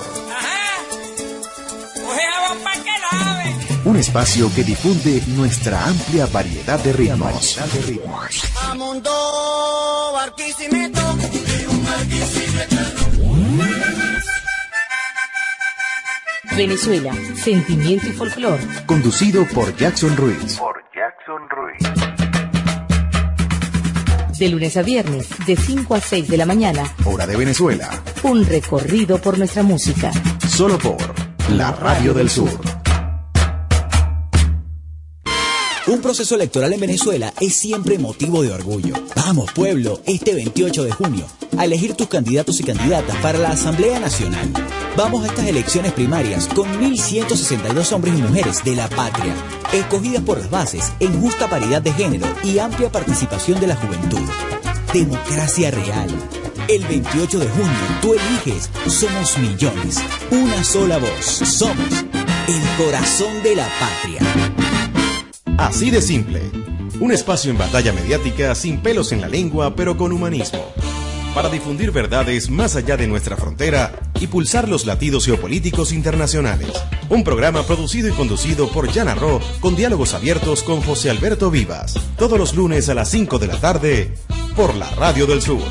Un espacio que difunde nuestra amplia variedad de ritmos. Venezuela, sentimiento y folclore. Conducido por Jackson Ruiz. De lunes a viernes, de 5 a 6 de la mañana. Hora de Venezuela. Un recorrido por nuestra música. Solo por la Radio del Sur. Un proceso electoral en Venezuela es siempre motivo de orgullo. Vamos, pueblo, este 28 de junio, a elegir tus candidatos y candidatas para la Asamblea Nacional. Vamos a estas elecciones primarias con 1.162 hombres y mujeres de la patria, escogidas por las bases en justa paridad de género y amplia participación de la juventud. Democracia real. El 28 de junio tú eliges. Somos millones. Una sola voz. Somos el corazón de la patria. Así de simple. Un espacio en batalla mediática sin pelos en la lengua, pero con humanismo. Para difundir verdades más allá de nuestra frontera y pulsar los latidos geopolíticos internacionales. Un programa producido y conducido por Yana Ro, con diálogos abiertos con José Alberto Vivas. Todos los lunes a las 5 de la tarde, por la Radio del Sur.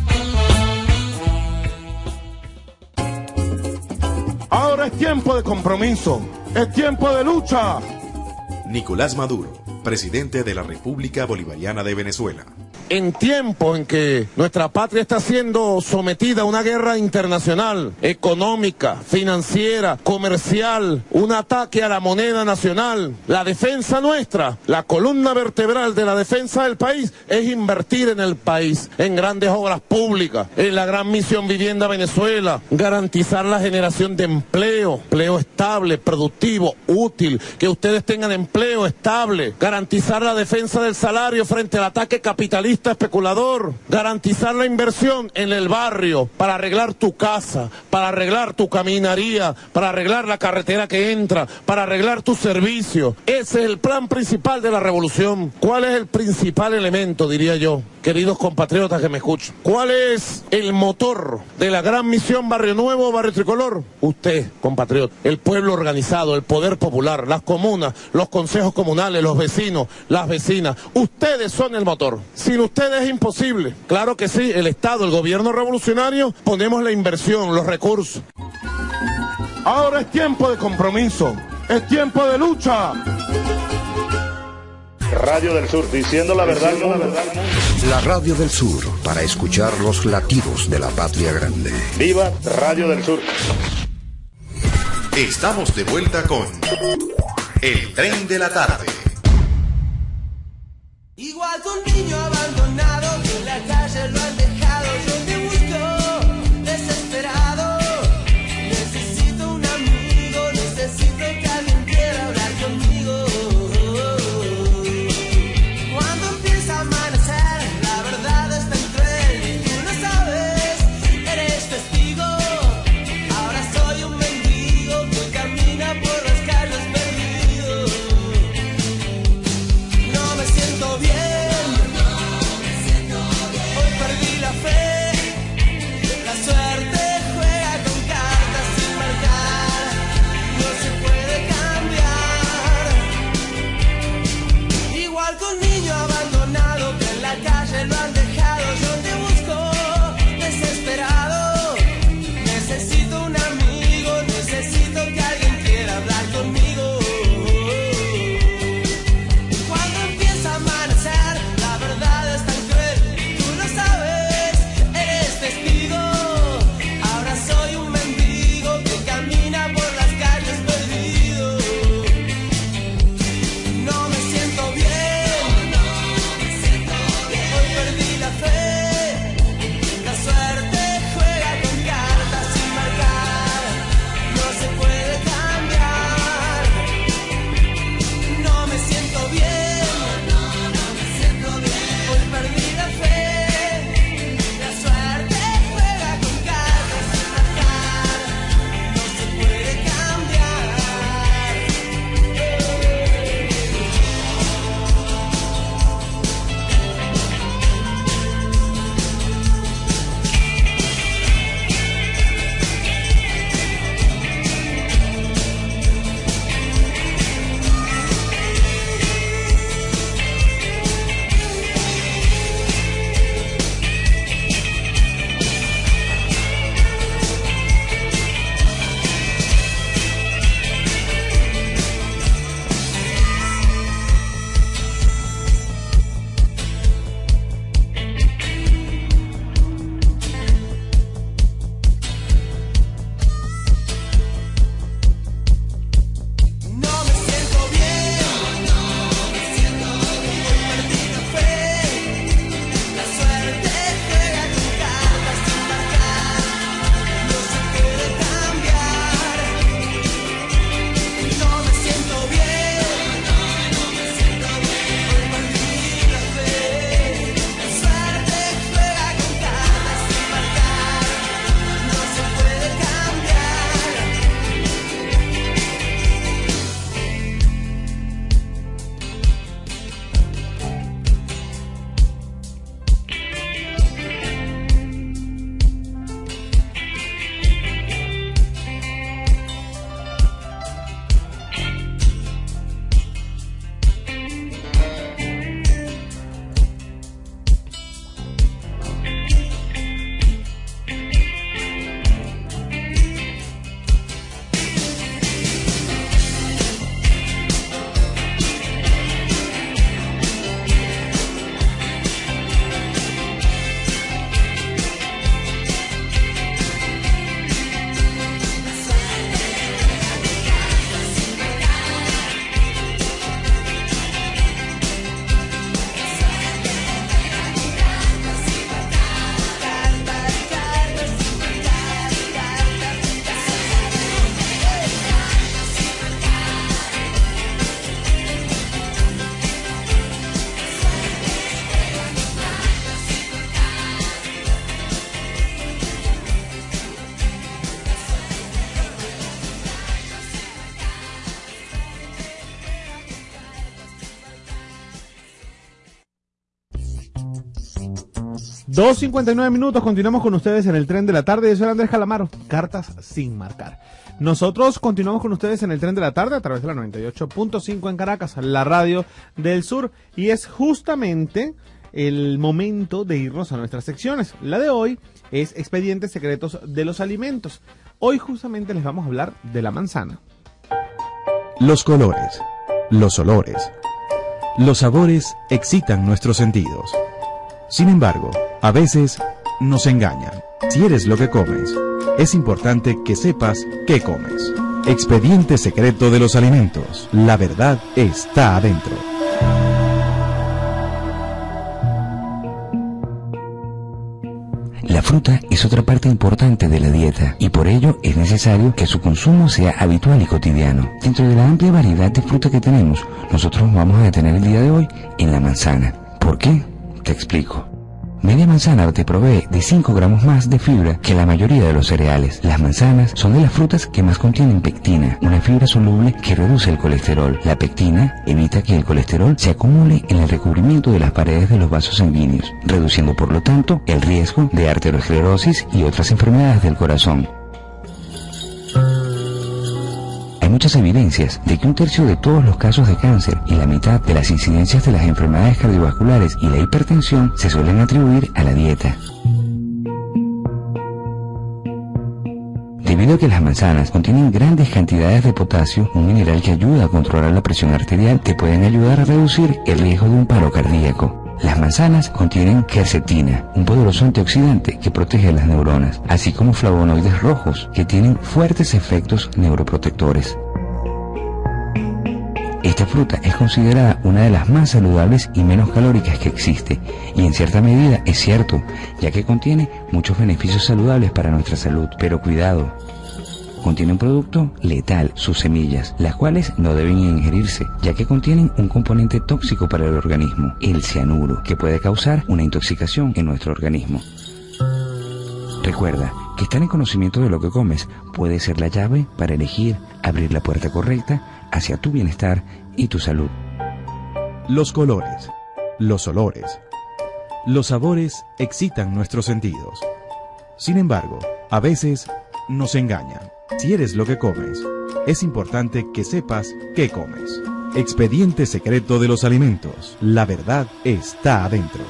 Ahora es tiempo de compromiso, es tiempo de lucha. Nicolás Maduro, presidente de la República Bolivariana de Venezuela. En tiempo en que nuestra patria está siendo sometida a una guerra internacional, económica, financiera, comercial, un ataque a la moneda nacional, la defensa nuestra, la columna vertebral de la defensa del país es invertir en el país, en grandes obras públicas, en la Gran Misión Vivienda Venezuela, garantizar la generación de empleo estable, productivo, útil, que ustedes tengan empleo estable, garantizar la defensa del salario frente al ataque capitalista especulador, garantizar la inversión en el barrio para arreglar tu casa, para arreglar tu caminaría, para arreglar la carretera que entra, para arreglar tu servicio. Ese es el plan principal de la revolución. ¿Cuál es el principal elemento, diría yo, queridos compatriotas que me escuchan? ¿Cuál es el motor de la Gran Misión Barrio Nuevo, Barrio Tricolor? Usted, compatriota, el pueblo organizado, el poder popular, las comunas, los consejos comunales, los vecinos, las vecinas. Ustedes son el motor. Sin ustedes es imposible. Claro que sí, el Estado, el gobierno revolucionario, ponemos la inversión, los recursos. Ahora es tiempo de compromiso, es tiempo de lucha. Radio del Sur, diciendo la verdad. La Radio del Sur, para escuchar los latidos de la patria grande. Viva Radio del Sur. Estamos de vuelta con El Tren de la Tarde. Igual que un niño abandonado que en la calle lo han dejado, yo te busco desesperado. Necesito un amigo, necesito que alguien quiera hablar conmigo. Cuando empieza a amanecer, la verdad es tan cruel y tú no sabes, eres testigo. Ahora soy un mendigo que camina por las calles perdido. No me siento bien. La fe. 2:59 minutos, continuamos con ustedes en el tren de la tarde. Yo soy Andrés Calamaro, cartas sin marcar. Nosotros continuamos con ustedes en el tren de la tarde a través de la 98.5 en Caracas, la radio del sur. Y es justamente el momento de irnos a nuestras secciones. La de hoy es expedientes secretos de los alimentos. Hoy justamente les vamos a hablar de la manzana. Los colores, los olores, los sabores excitan nuestros sentidos. Sin embargo, a veces nos engañan. Si eres lo que comes, es importante que sepas qué comes. Expediente secreto de los alimentos. La verdad está adentro. La fruta es otra parte importante de la dieta y por ello es necesario que su consumo sea habitual y cotidiano. Dentro de la amplia variedad de fruta que tenemos, nosotros vamos a detener el día de hoy en la manzana. ¿Por qué? Te explico. Media manzana te provee de 5 gramos más de fibra que la mayoría de los cereales. Las manzanas son de las frutas que más contienen pectina, una fibra soluble que reduce el colesterol. La pectina evita que el colesterol se acumule en el recubrimiento de las paredes de los vasos sanguíneos, reduciendo por lo tanto el riesgo de arteriosclerosis y otras enfermedades del corazón. Hay muchas evidencias de que 1/3 de todos los casos de cáncer y la mitad de las incidencias de las enfermedades cardiovasculares y la hipertensión se suelen atribuir a la dieta. Debido a que las manzanas contienen grandes cantidades de potasio, un mineral que ayuda a controlar la presión arterial, te pueden ayudar a reducir el riesgo de un paro cardíaco. Las manzanas contienen quercetina, un poderoso antioxidante que protege las neuronas, así como flavonoides rojos, que tienen fuertes efectos neuroprotectores. Esta fruta es considerada una de las más saludables y menos calóricas que existe, y en cierta medida es cierto, ya que contiene muchos beneficios saludables para nuestra salud. Pero cuidado, contiene un producto letal, sus semillas, las cuales no deben ingerirse, ya que contienen un componente tóxico para el organismo, el cianuro, que puede causar una intoxicación en nuestro organismo. Recuerda que estar en conocimiento de lo que comes puede ser la llave para elegir abrir la puerta correcta hacia tu bienestar y tu salud. Los colores, los olores, los sabores excitan nuestros sentidos. Sin embargo, a veces nos engañan. Si eres lo que comes, es importante que sepas qué comes. Expediente secreto de los alimentos. La verdad está adentro.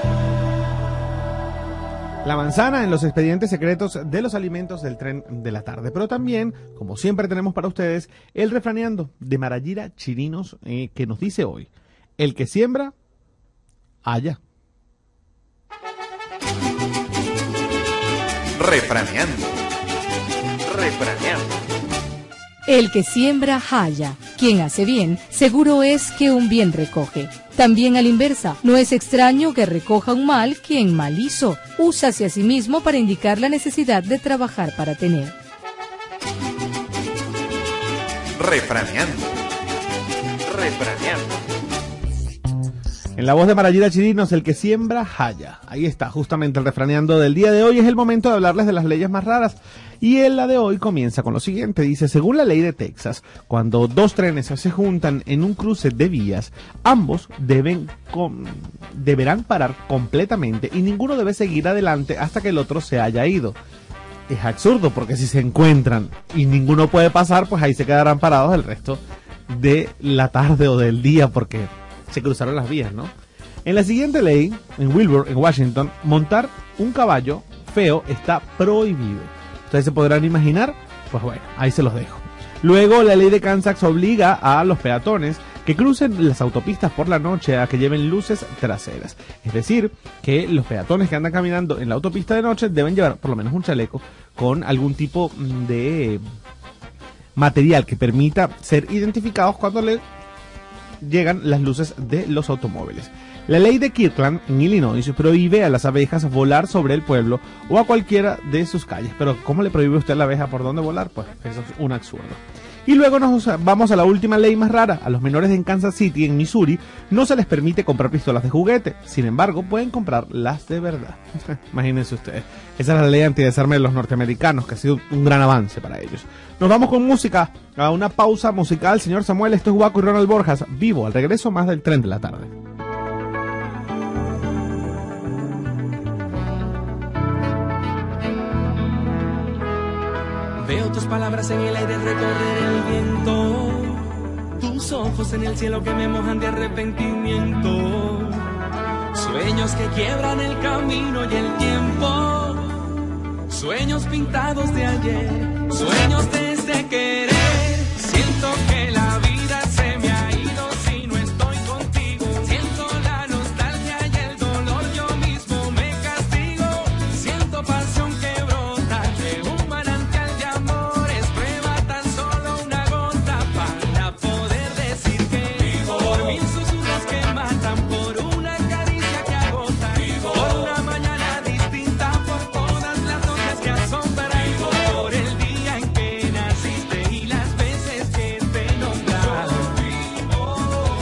La manzana en los expedientes secretos de los alimentos del tren de la tarde. Pero también, como siempre tenemos para ustedes, el refraneando de Marayira Chirinos, que nos dice hoy: el que siembra, haya. Refraneando. Refraneando. El que siembra, haya. Quien hace bien, seguro es que un bien recoge. También a la inversa, no es extraño que recoja un mal quien mal hizo. Úsase a sí mismo para indicar la necesidad de trabajar para tener. Refraneando. Refraneando. En la voz de Marayira Chirinos, el que siembra, haya. Ahí está, justamente el refraneando del día de hoy. Es el momento de hablarles de las leyes más raras. Y la de hoy comienza con lo siguiente. Dice: según la ley de Texas, cuando dos trenes se juntan en un cruce de vías, ambos deberán parar completamente y ninguno debe seguir adelante hasta que el otro se haya ido. Es absurdo, porque si se encuentran y ninguno puede pasar, pues ahí se quedarán parados el resto de la tarde o del día, porque se cruzaron las vías, ¿no? En la siguiente ley, en Wilbur, en Washington, montar un caballo feo está prohibido. Ustedes se podrán imaginar, pues bueno, ahí se los dejo. Luego, la ley de Kansas obliga a los peatones que crucen las autopistas por la noche a que lleven luces traseras. Es decir, que los peatones que andan caminando en la autopista de noche deben llevar por lo menos un chaleco con algún tipo de material que permita ser identificados cuando le llegan las luces de los automóviles. La ley de Kirkland, en Illinois, prohíbe a las abejas volar sobre el pueblo o a cualquiera de sus calles. Pero ¿cómo le prohíbe usted a la abeja por dónde volar? Pues eso es un absurdo. Y luego nos vamos a la última ley más rara. A los menores en Kansas City, en Missouri, no se les permite comprar pistolas de juguete. Sin embargo, pueden comprar las de verdad. Imagínense ustedes. Esa es la ley antidesarme de los norteamericanos, que ha sido un gran avance para ellos. Nos vamos con música, a una pausa musical. Señor Samuel, esto es Guaco y Ronald Borjas. Vivo, al regreso más del tren de la tarde. Veo tus palabras en el aire recorrer el viento, tus ojos en el cielo que me mojan de arrepentimiento. Sueños que quiebran el camino y el tiempo, sueños pintados de ayer, sueños desde querer. Siento que la vida se me ha ido si no estoy contigo. Siento la nostalgia y el dolor, yo mismo me castigo. Siento pasión que brota de un manantial de amores. Prueba tan solo una gota para poder decir que vivo. Por mil susurros que matan, por una caricia que agota, vivo. Por una mañana distinta, por todas las noches que asombran, vivo. Por el día en que naciste y las veces que te nombraron, vivo.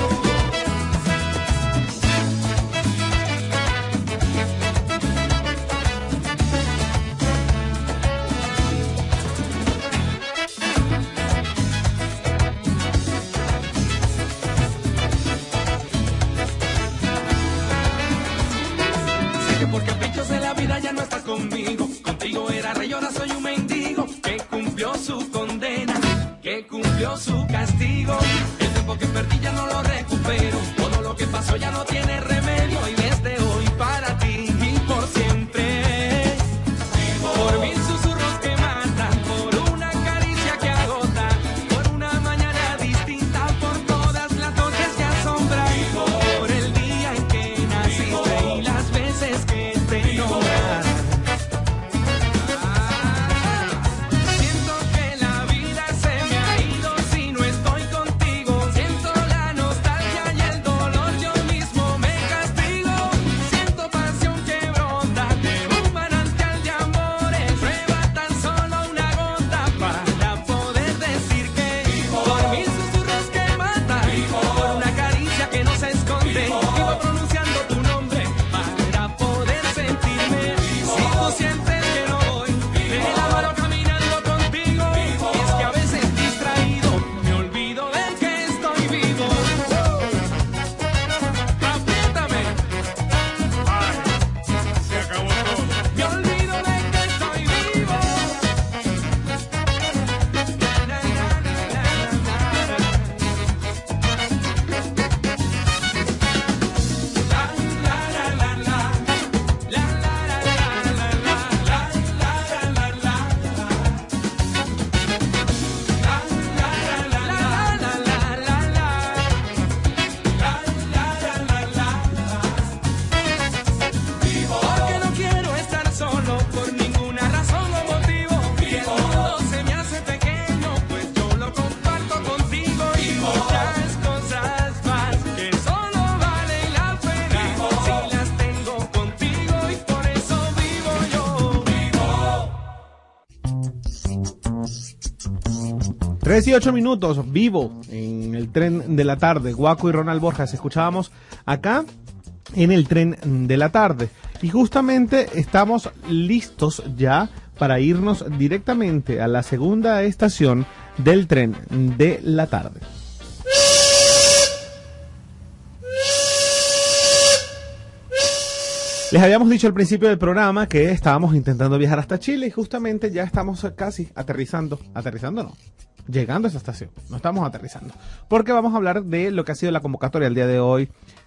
Sé que por caprichos de la vida ya no estás conmigo. Contigo era rey, ahora soy un mendigo que cumplió su condena, que cumplió su castigo. El tiempo que perdí ya no lo recupero. Todo lo que pasó ya no tiene remedio. Y desde hoy para ti y por siempre, por mil susurros que matan, por una caricia que agota, por una mañana distinta, por todas las noches que asombran, por el día en que naciste y las veces que te nombraron. Siento que la vida se me ha ido si no estoy contigo. Siento la nostalgia y el dolor, yo mismo me castigo. Siento pasión que brota de un manantial de amores. Prueba tan solo una gota para poder decir que por mil susurros que matan, por una caricia que no se esconde, vivo pronunciando tu nombre para poder sentirme. Si tú sientes que no voy de la mano caminando contigo, y es que a veces distraído me olvido de que estoy vivo. Apriétame. Ay, se acabó todo. Me olvido de que estoy vivo. Porque no quiero estar solo por ninguna razón o motivo. Que el mundo se me hace pequeño, pues yo lo comparto contigo. Y muchas cosas más que solo valen la pena si las tengo contigo. Y por eso vivo yo. 3 y 8 minutos, vivo en el tren de la tarde. Guaco y Ronald Borjas escuchábamos acá en el tren de la tarde. Y justamente estamos listos ya para irnos directamente a la segunda estación del tren de la tarde. Les habíamos dicho al principio del programa que estábamos intentando viajar hasta Chile y justamente ya estamos casi aterrizando no, llegando a esa estación, no estamos aterrizando, porque vamos a hablar de lo que ha sido la convocatoria el día de hoy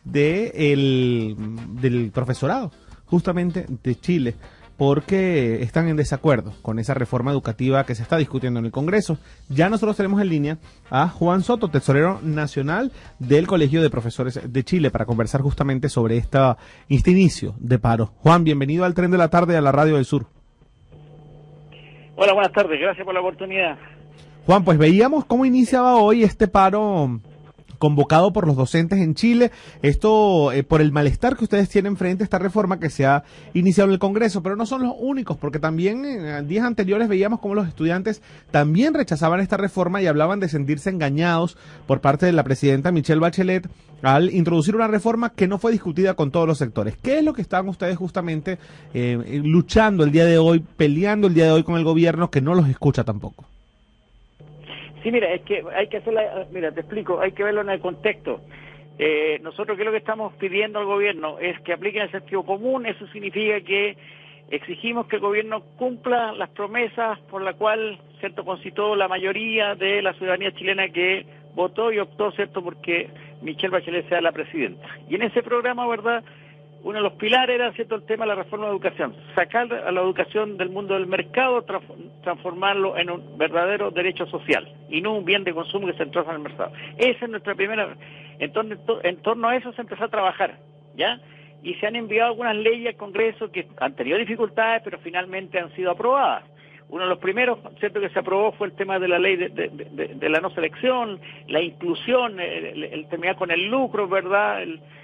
del profesorado, justamente de Chile, porque están en desacuerdo con esa reforma educativa que se está discutiendo en el Congreso. Ya nosotros tenemos en línea a Juan Soto, tesorero nacional del Colegio de Profesores de Chile, para conversar justamente sobre este inicio de paro. Juan, bienvenido al Tren de la Tarde a la Radio del Sur. Hola, buenas tardes, gracias por la oportunidad. Juan, pues veíamos cómo iniciaba hoy este paro convocado por los docentes en Chile, esto por el malestar que ustedes tienen frente a esta reforma que se ha iniciado en el Congreso, pero no son los únicos, porque también en días anteriores veíamos cómo los estudiantes también rechazaban esta reforma y hablaban de sentirse engañados por parte de la presidenta Michelle Bachelet al introducir una reforma que no fue discutida con todos los sectores. ¿Qué es lo que están ustedes justamente luchando el día de hoy, peleando el día de hoy con el gobierno que no los escucha tampoco? Sí, mira, es que hay que hacerla, mira, te explico, hay que verlo en el contexto. Nosotros, ¿qué es lo que estamos pidiendo al gobierno? Es que apliquen el sentido común. Eso significa que exigimos que el gobierno cumpla las promesas por la cual, ¿cierto?, concitó la mayoría de la ciudadanía chilena que votó y optó, ¿cierto?, porque Michelle Bachelet sea la presidenta. Y en ese programa, ¿verdad?, uno de los pilares era, ¿cierto?, el tema de la reforma de la educación. Sacar a la educación del mundo del mercado, transformarlo en un verdadero derecho social y no un bien de consumo que se entroza en el mercado. Esa es nuestra primera... En torno a eso se empezó a trabajar, ¿ya? Y se han enviado algunas leyes al Congreso que han tenido dificultades, pero finalmente han sido aprobadas. Uno de los primeros, ¿cierto?, que se aprobó fue el tema de la ley de la no selección, la inclusión, el terminar con el lucro, ¿verdad?,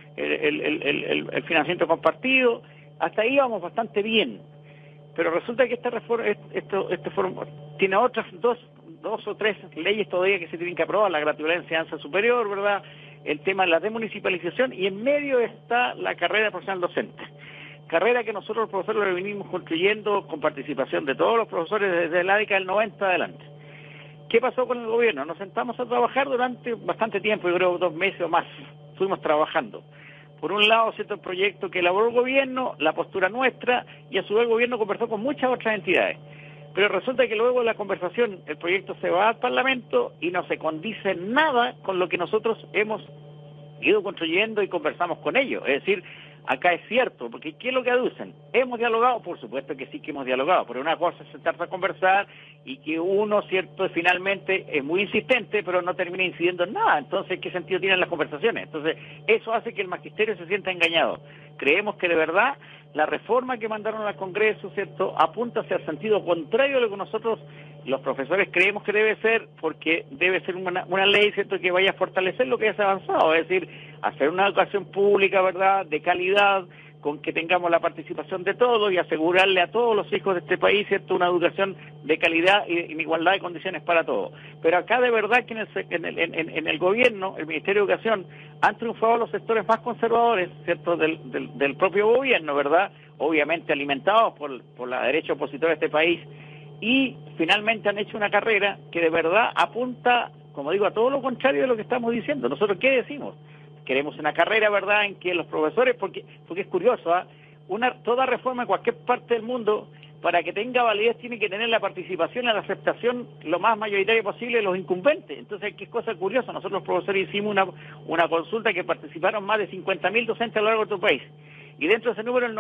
el financiamiento compartido. Hasta ahí vamos bastante bien, pero resulta que esta reforma tiene otras dos o tres leyes todavía que se tienen que aprobar: la gratuidad de enseñanza superior, ¿verdad?, el tema de la desmunicipalización, y en medio está la carrera profesional docente, carrera que nosotros los profesores lo venimos construyendo con participación de todos los profesores desde la década del 90 adelante. ¿Qué pasó con el gobierno? Nos sentamos a trabajar durante bastante tiempo, yo creo 2 meses o más, fuimos trabajando. Por un lado, ¿cierto?, el proyecto que elaboró el gobierno, la postura nuestra, y a su vez el gobierno conversó con muchas otras entidades. Pero resulta que luego de la conversación el proyecto se va al Parlamento y no se condice nada con lo que nosotros hemos ido construyendo y conversamos con ellos. Es decir, acá es cierto, porque ¿qué es lo que aducen? ¿Hemos dialogado? Por supuesto que sí que hemos dialogado, pero una cosa es sentarse a conversar y que uno, cierto, finalmente es muy insistente, pero no termina incidiendo en nada. Entonces, ¿qué sentido tienen las conversaciones? Entonces, eso hace que el magisterio se sienta engañado. Creemos que de verdad la reforma que mandaron al Congreso, ¿cierto?, apunta hacia el sentido contrario de lo que nosotros, los profesores, creemos que debe ser, porque debe ser una ley, ¿cierto?, que vaya a fortalecer lo que ya se ha avanzado, es decir, hacer una educación pública, ¿verdad?, de calidad, con que tengamos la participación de todos y asegurarle a todos los hijos de este país, ¿cierto?, una educación de calidad y en igualdad de condiciones para todos. Pero acá de verdad que en el gobierno, el Ministerio de Educación, han triunfado los sectores más conservadores, ¿cierto?, del propio gobierno, ¿verdad?, obviamente alimentados por la derecha opositora de este país, y finalmente han hecho una carrera que de verdad apunta, como digo, a todo lo contrario de lo que estamos diciendo. Nosotros, ¿qué decimos? Queremos una carrera, ¿verdad?, en que los profesores, porque es curioso, toda reforma en cualquier parte del mundo, para que tenga validez, tiene que tener la participación y la aceptación lo más mayoritaria posible de los incumbentes. Entonces, qué cosa curiosa, nosotros los profesores hicimos una consulta que participaron más de 50.000 docentes a lo largo de todo el país, y dentro de ese número el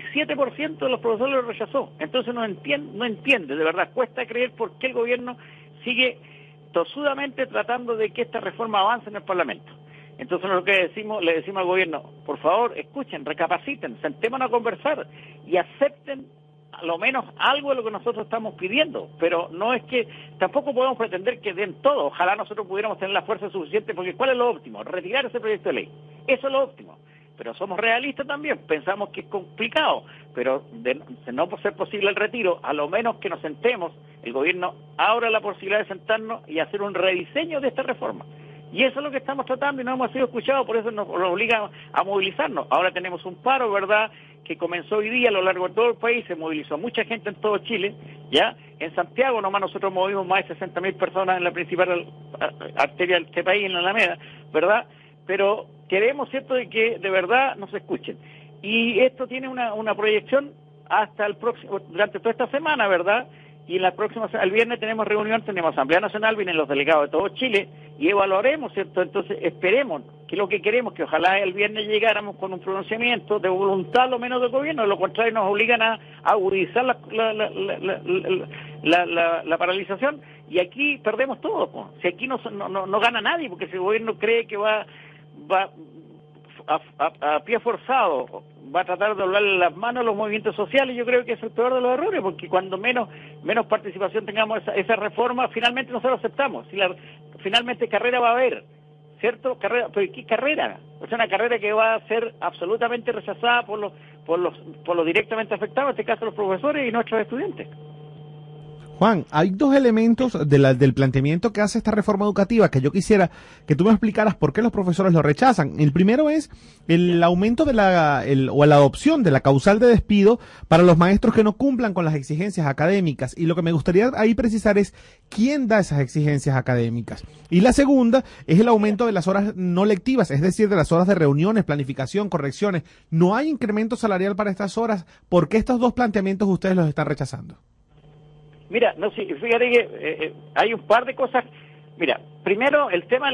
97% de los profesores lo rechazó. Entonces no entiende, de verdad, cuesta creer por qué el gobierno sigue tosudamente tratando de que esta reforma avance en el Parlamento. Entonces lo que le decimos al gobierno: por favor, escuchen, recapaciten, sentémonos a conversar y acepten a lo menos algo de lo que nosotros estamos pidiendo. Pero no es que, tampoco podemos pretender que den todo. Ojalá nosotros pudiéramos tener la fuerza suficiente, porque ¿cuál es lo óptimo? Retirar ese proyecto de ley. Eso es lo óptimo. Pero somos realistas también, pensamos que es complicado, pero de no ser posible el retiro, a lo menos que nos sentemos, el gobierno abra la posibilidad de sentarnos y hacer un rediseño de esta reforma. Y eso es lo que estamos tratando y no hemos sido escuchados, por eso nos obliga a movilizarnos. Ahora tenemos un paro, ¿verdad?, que comenzó hoy día a lo largo de todo el país, se movilizó mucha gente en todo Chile, ¿ya? En Santiago nomás nosotros movimos más de 60.000 personas en la principal arteria de este país, en la Alameda, ¿verdad? Pero queremos, ¿cierto?, de que de verdad nos escuchen. Y esto tiene una proyección hasta el próximo, durante toda esta semana, ¿verdad? Y en la próxima, el viernes tenemos reunión, tenemos Asamblea Nacional, vienen los delegados de todo Chile y evaluaremos, ¿cierto? Entonces esperemos, que lo que queremos, que ojalá el viernes llegáramos con un pronunciamiento de voluntad lo menos del gobierno, de lo contrario nos obligan a agudizar la paralización, y aquí perdemos todo, pues. Si aquí no gana nadie, porque si el gobierno cree que va a pie forzado, va a tratar de doblarle las manos a los movimientos sociales, yo creo que es el peor de los errores, porque cuando menos participación tengamos esa reforma, finalmente nosotros aceptamos. Finalmente carrera va a haber, ¿cierto? Carrera, pero ¿qué carrera? Es una carrera que va a ser absolutamente rechazada por los directamente afectados, en este caso los profesores y nuestros estudiantes. Juan, hay dos elementos del planteamiento que hace esta reforma educativa que yo quisiera que tú me explicaras por qué los profesores lo rechazan. El primero es el aumento de la adopción de la causal de despido para los maestros que no cumplan con las exigencias académicas. Y lo que me gustaría ahí precisar es quién da esas exigencias académicas. Y la segunda es el aumento de las horas no lectivas, es decir, de las horas de reuniones, planificación, correcciones. ¿No hay incremento salarial para estas horas? ¿Por qué estos dos planteamientos ustedes los están rechazando? Mira, no sé, fíjate que hay un par de cosas. Mira, primero el tema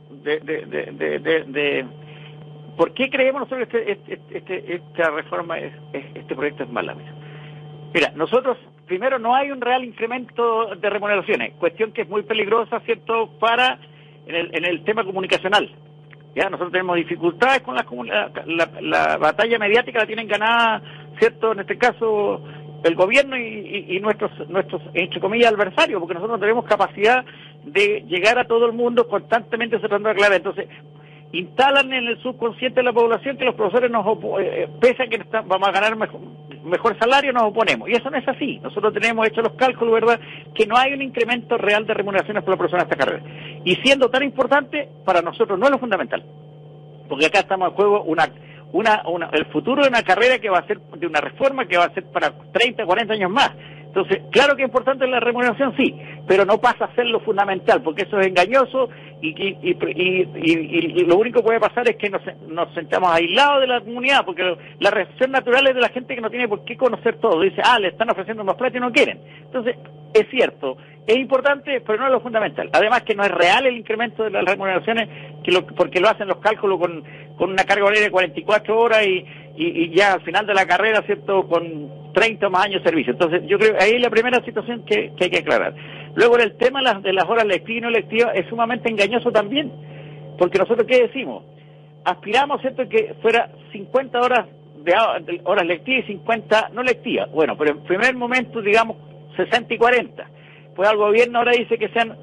de ¿por qué creemos nosotros que esta reforma, este proyecto es mala? Mira, nosotros, primero, no hay un real incremento de remuneraciones, cuestión que es muy peligrosa, ¿cierto?, en el tema comunicacional. Ya, nosotros tenemos dificultades con la batalla mediática, la tienen ganada, ¿cierto?, en este caso el gobierno y nuestros entre comillas adversarios, porque nosotros no tenemos capacidad de llegar a todo el mundo constantemente tratando de aclarar. Entonces instalan en el subconsciente de la población que los profesores pese a que vamos a ganar mejor salario, nos oponemos, y eso no es así. Nosotros tenemos hecho los cálculos, ¿verdad?, que no hay un incremento real de remuneraciones por la persona de esta carrera, y siendo tan importante, para nosotros no es lo fundamental, porque acá estamos en juego el futuro de una carrera que va a ser, de una reforma que va a ser para 30, 40 años más. Entonces, claro que es importante la remuneración, sí, pero no pasa a ser lo fundamental, porque eso es engañoso y lo único que puede pasar es que nos sentamos aislados de la comunidad, porque la reacción natural es de la gente que no tiene por qué conocer todo. Dice, le están ofreciendo más plata y no quieren. Entonces, es cierto, es importante, pero no es lo fundamental. Además que no es real el incremento de las remuneraciones, porque lo hacen los cálculos con una carga horaria de 44 horas y ya al final de la carrera, ¿cierto?, con 30 más años de servicio. Entonces, yo creo que ahí es la primera situación que hay que aclarar. Luego, el tema de las horas lectivas y no lectivas es sumamente engañoso también, porque nosotros, ¿qué decimos? Aspiramos, ¿cierto?, que fuera 50 horas de horas lectivas y 50 no lectivas. Bueno, pero en primer momento, digamos, 60 y 40. Pues al gobierno ahora dice que sean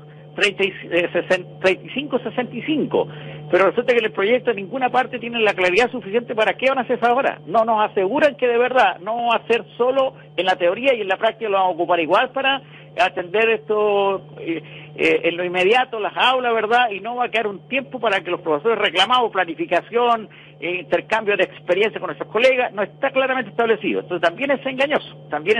35, 65. Pero resulta que en el proyecto en ninguna parte tienen la claridad suficiente para qué van a hacer esas horas. No nos aseguran que de verdad no va a ser solo en la teoría y en la práctica lo van a ocupar igual para atender esto en lo inmediato, las aulas, ¿verdad? Y no va a quedar un tiempo para que los profesores reclamamos planificación, intercambio de experiencia con nuestros colegas. No está claramente establecido. Entonces también es engañoso.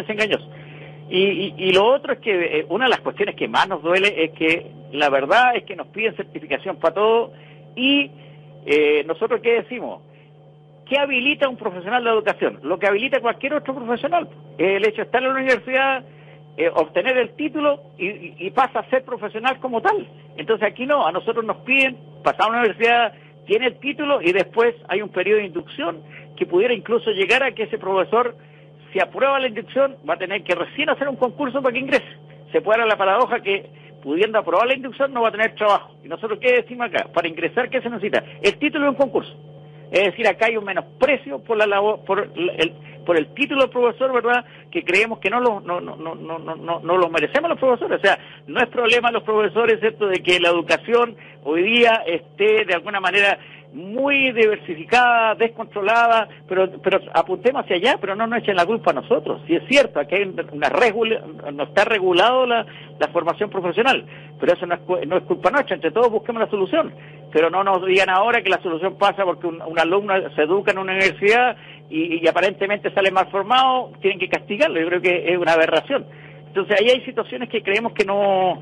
Y lo otro es que una de las cuestiones que más nos duele es que la verdad es que nos piden certificación para todo y nosotros ¿qué decimos? ¿Qué habilita un profesional de educación? Lo que habilita cualquier otro profesional. El hecho de estar en la universidad, obtener el título y pasa a ser profesional como tal. Entonces aquí no, a nosotros nos piden pasar a la universidad, tiene el título y después hay un periodo de inducción que pudiera incluso llegar a que ese profesor, si aprueba la inducción, va a tener que recién hacer un concurso para que ingrese. Se puede dar la paradoja que, pudiendo aprobar la inducción, no va a tener trabajo. ¿Y nosotros qué decimos acá? Para ingresar, ¿qué se necesita? El título de un concurso. Es decir, acá hay un menosprecio por la labor, por el título del profesor, ¿verdad?, que creemos que no lo merecemos los profesores. O sea, no es problema de los profesores, ¿cierto?, de que la educación hoy día esté de alguna manera muy diversificada, descontrolada, pero apuntemos hacia allá, pero no nos echen la culpa a nosotros. Si es cierto, aquí hay no está regulado la formación profesional, pero eso no es culpa nuestra, entre todos busquemos la solución, pero no nos digan ahora que la solución pasa porque un alumno se educa en una universidad y aparentemente sale mal formado, tienen que castigarlo. Yo creo que es una aberración. Entonces ahí hay situaciones que creemos que no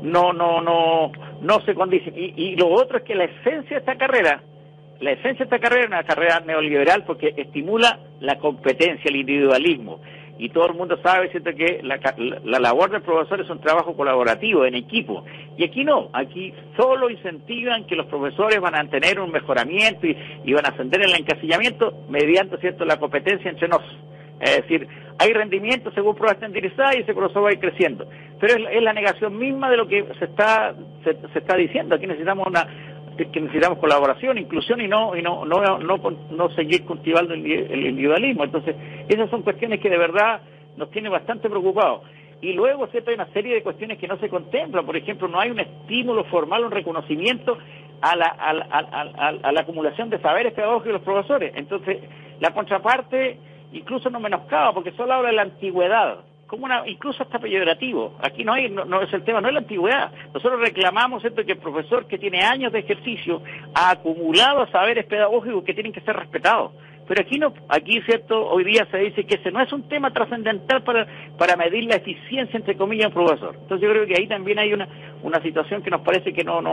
se condicen. Y lo otro es que la esencia de esta carrera es una carrera neoliberal porque estimula la competencia, el individualismo. Y todo el mundo sabe, ¿cierto?, que la labor del profesor es un trabajo colaborativo, en equipo. Y aquí no, aquí solo incentivan que los profesores van a tener un mejoramiento y van a ascender en el encasillamiento mediante, ¿cierto?, la competencia entre nosotros. Es decir, hay rendimiento según pruebas estandarizadas y ese profesor va a ir creciendo. Pero es la negación misma de lo que se está diciendo. Aquí necesitamos colaboración, inclusión y no seguir cultivando el individualismo. Entonces, esas son cuestiones que de verdad nos tienen bastante preocupados. Y luego, ¿cierto?, hay una serie de cuestiones que no se contemplan. Por ejemplo, no hay un estímulo formal, un reconocimiento a la acumulación de saberes pedagógicos de los profesores. Entonces, la contraparte incluso no menoscaba, porque solo habla de la antigüedad como incluso hasta peyorativo. Aquí no es el tema, no es la antigüedad. Nosotros reclamamos, ¿cierto?, que el profesor que tiene años de ejercicio ha acumulado saberes pedagógicos que tienen que ser respetados. Pero aquí no, aquí, ¿cierto?, hoy día se dice que ese no es un tema trascendental para medir la eficiencia, entre comillas, de un profesor. Entonces yo creo que ahí también hay una situación que nos parece que no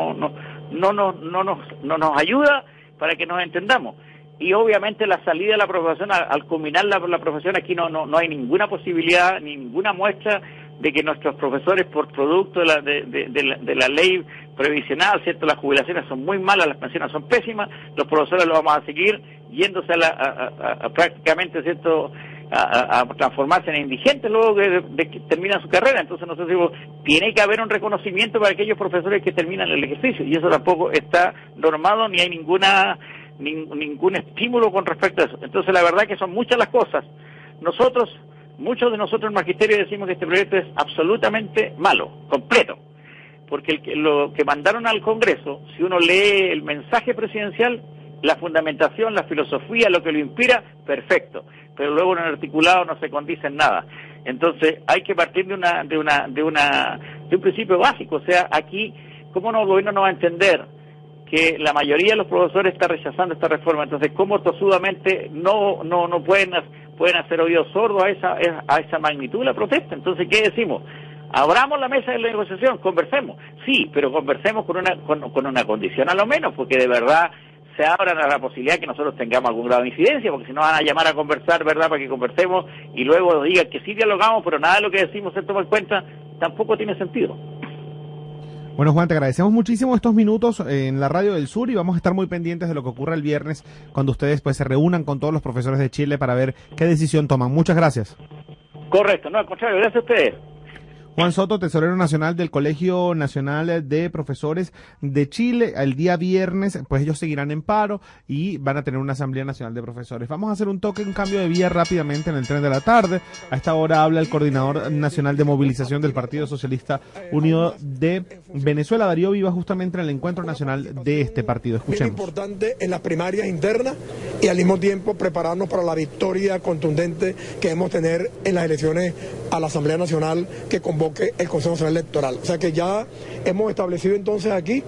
nos ayuda para que nos entendamos. Y obviamente la salida de la profesión, al culminar la profesión, aquí no hay ninguna posibilidad, ninguna muestra de que nuestros profesores, por producto de la ley previsional, ¿cierto?, las jubilaciones son muy malas, las pensiones son pésimas, los profesores lo vamos a seguir yéndose a prácticamente, ¿cierto?, a transformarse en indigentes luego de que terminan su carrera. Entonces nosotros digo, tiene que haber un reconocimiento para aquellos profesores que terminan el ejercicio, y eso tampoco está normado, ni hay ningún estímulo con respecto a eso. Entonces la verdad que son muchas las cosas. Muchos de nosotros en magisterio decimos que este proyecto es absolutamente malo, completo, porque lo que mandaron al Congreso, si uno lee el mensaje presidencial, la fundamentación, la filosofía, lo que lo inspira, perfecto, pero luego en el articulado no se condice en nada. Entonces hay que partir de un principio básico. O sea, aquí, ¿cómo el gobierno no va a entender que la mayoría de los profesores está rechazando esta reforma? Entonces, ¿cómo tosudamente no pueden hacer oídos sordos a esa magnitud de la protesta? Entonces, ¿qué decimos? Abramos la mesa de la negociación, conversemos. Sí, pero conversemos con una condición a lo menos, porque de verdad se abran a la posibilidad que nosotros tengamos algún grado de incidencia, porque si no van a llamar a conversar, ¿verdad?, para que conversemos y luego nos digan que sí dialogamos, pero nada de lo que decimos se toma en cuenta, tampoco tiene sentido. Bueno, Juan, te agradecemos muchísimo estos minutos en la Radio del Sur y vamos a estar muy pendientes de lo que ocurra el viernes cuando ustedes pues se reúnan con todos los profesores de Chile para ver qué decisión toman. Muchas gracias. Correcto, no, al contrario, gracias a ustedes. Juan Soto, tesorero nacional del Colegio Nacional de Profesores de Chile. El día viernes, pues ellos seguirán en paro y van a tener una Asamblea Nacional de Profesores. Vamos a hacer un cambio de vía rápidamente en el tren de la tarde. A esta hora habla el coordinador nacional de movilización del Partido Socialista Unido de Venezuela, Darío Vivas, justamente en el encuentro nacional de este partido. Escuchemos. Es importante en las primarias internas y al mismo tiempo prepararnos para la victoria contundente que debemos tener en las elecciones a la Asamblea Nacional que convoque el Consejo Nacional Electoral. O sea que ya hemos establecido entonces aquí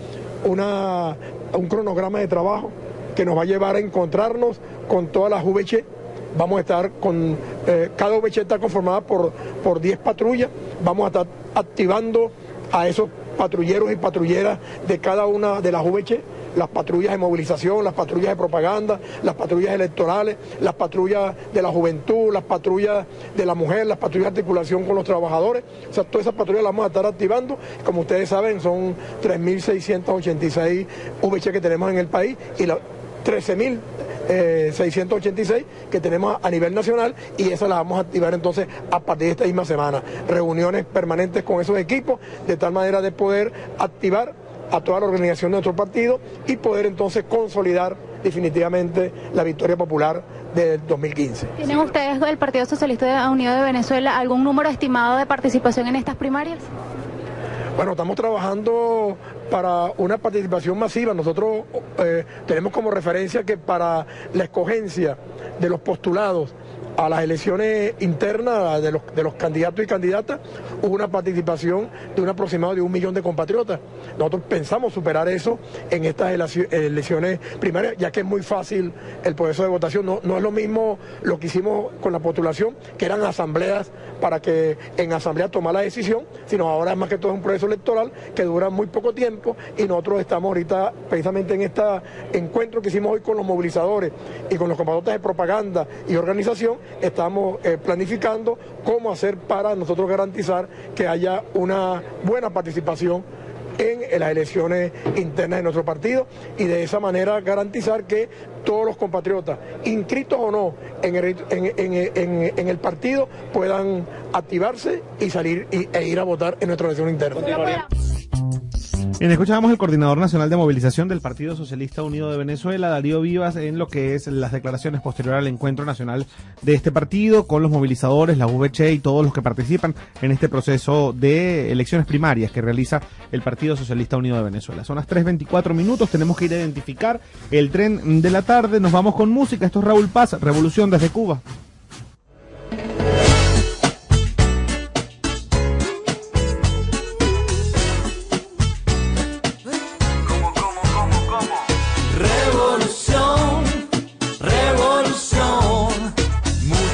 un cronograma de trabajo que nos va a llevar a encontrarnos con todas las VC. Vamos a estar con, cada VC está conformada por 10 patrullas, vamos a estar activando a esos patrulleros y patrulleras de cada una de las VC, las patrullas de movilización, las patrullas de propaganda, las patrullas electorales, las patrullas de la juventud, las patrullas de la mujer, las patrullas de articulación con los trabajadores. O sea, todas esas patrullas las vamos a estar activando. Como ustedes saben, son 3.686 VC que tenemos en el país y 13.686 que tenemos a nivel nacional, y esas las vamos a activar entonces a partir de esta misma semana. Reuniones permanentes con esos equipos, de tal manera de poder activar a toda la organización de nuestro partido y poder entonces consolidar definitivamente la victoria popular del 2015. ¿Tienen ustedes del Partido Socialista Unido de Venezuela algún número estimado de participación en estas primarias? Bueno, estamos trabajando para una participación masiva. Nosotros tenemos como referencia que para la escogencia de los postulados a las elecciones internas de los candidatos y candidatas hubo una participación de un aproximado de 1 millón de compatriotas. Nosotros pensamos superar eso en estas elecciones primarias, ya que es muy fácil el proceso de votación. No es lo mismo lo que hicimos con la postulación, que eran asambleas para que en asamblea tomara la decisión, sino ahora es más que todo un proceso electoral que dura muy poco tiempo, y nosotros estamos ahorita precisamente en este encuentro que hicimos hoy con los movilizadores y con los compatriotas de propaganda y organización. Estamos planificando cómo hacer para nosotros garantizar que haya una buena participación en las elecciones internas de nuestro partido, y de esa manera garantizar que todos los compatriotas, inscritos o no en el partido, puedan activarse y salir e ir a votar en nuestra elección interna. Bien, escuchábamos el coordinador nacional de movilización del Partido Socialista Unido de Venezuela, Darío Vivas, en lo que es las declaraciones posteriores al encuentro nacional de este partido, con los movilizadores, la VC y todos los que participan en este proceso de elecciones primarias que realiza el Partido Socialista Unido de Venezuela. Son las 3:24 minutos, tenemos que ir a identificar el tren de la tarde, nos vamos con música. Esto es Raúl Paz, Revolución desde Cuba.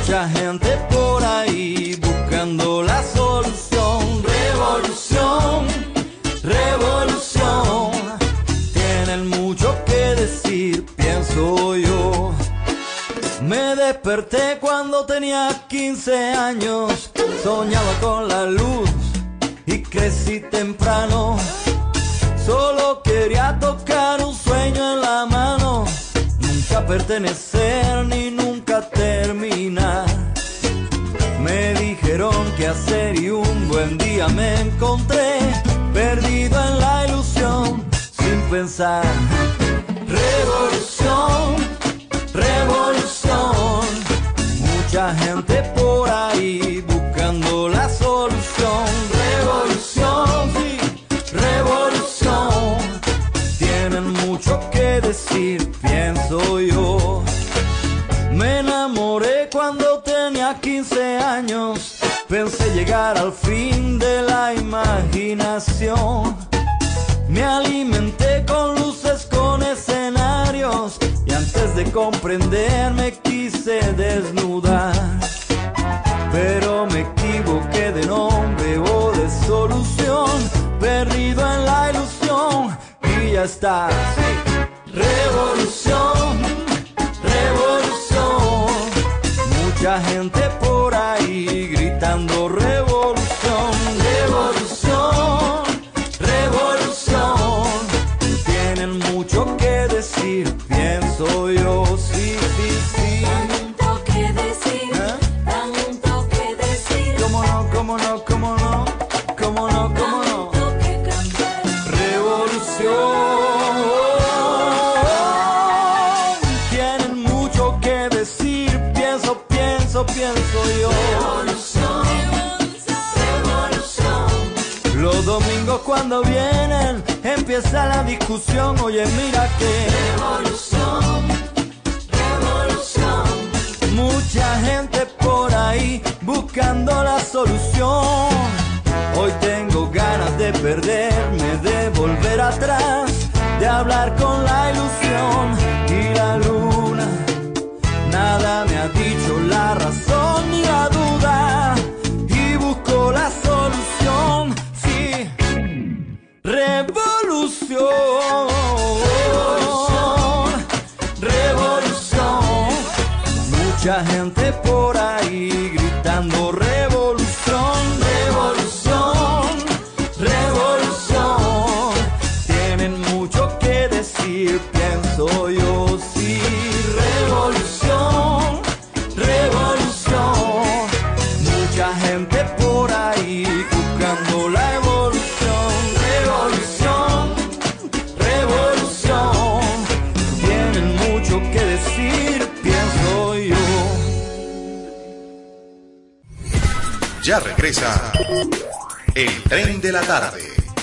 Mucha gente por ahí buscando la solución. Revolución, revolución. Tienen mucho que decir, pienso yo. Me desperté cuando tenía 15 años. Soñaba con la luz y crecí temprano. Solo quería tocar un sueño en la mano. Nunca pertenecer ni nunca terminar. Me dijeron qué hacer y un buen día me encontré perdido en la ilusión, sin pensar. Revolución, revolución. Mucha gente por ahí buscando la solución. Revolución, sí, revolución. Tienen mucho que decir, pienso yo. Me enamoré cuando tenía 15 años. Pensé llegar al fin de la imaginación. Me alimenté con luces, con escenarios, y antes de comprender me quise desnudar. Pero me equivoqué de nombre o de solución, perdido en la ilusión, y ya está. Sí. Revolución, revolución. Mucha gente por ahí gritando revolución, revolución, revolución. Tienen mucho que decir, pienso yo, sí, sí, sí. Tanto que decir, tanto que decir. Cómo no, cómo no, cómo no, cómo no, cómo no. Tanto que cambiar. Revolución. Tienen mucho que decir, pienso, pienso, pienso yo. Revolución, revolución. Los domingos cuando vienen empieza la discusión. Oye, mira que Revolución, revolución. mucha gente por ahí buscando la solución. Hoy tengo ganas de perderme, de volver atrás, de hablar con la ilusión y la luna. Nada me ha dicho la razón ni la duda, y busco la solución. Sí, revolución, revolución. Mucha gente por ahí gritando revolución, revolución, revolución. Tienen mucho que decir, pienso yo, sí. Revolución, revolución. Mucha gente por ahí buscando la evolución. Revolución, revolución. Tienen mucho que decir, pienso yo. Ya regresa el tren de la tarde.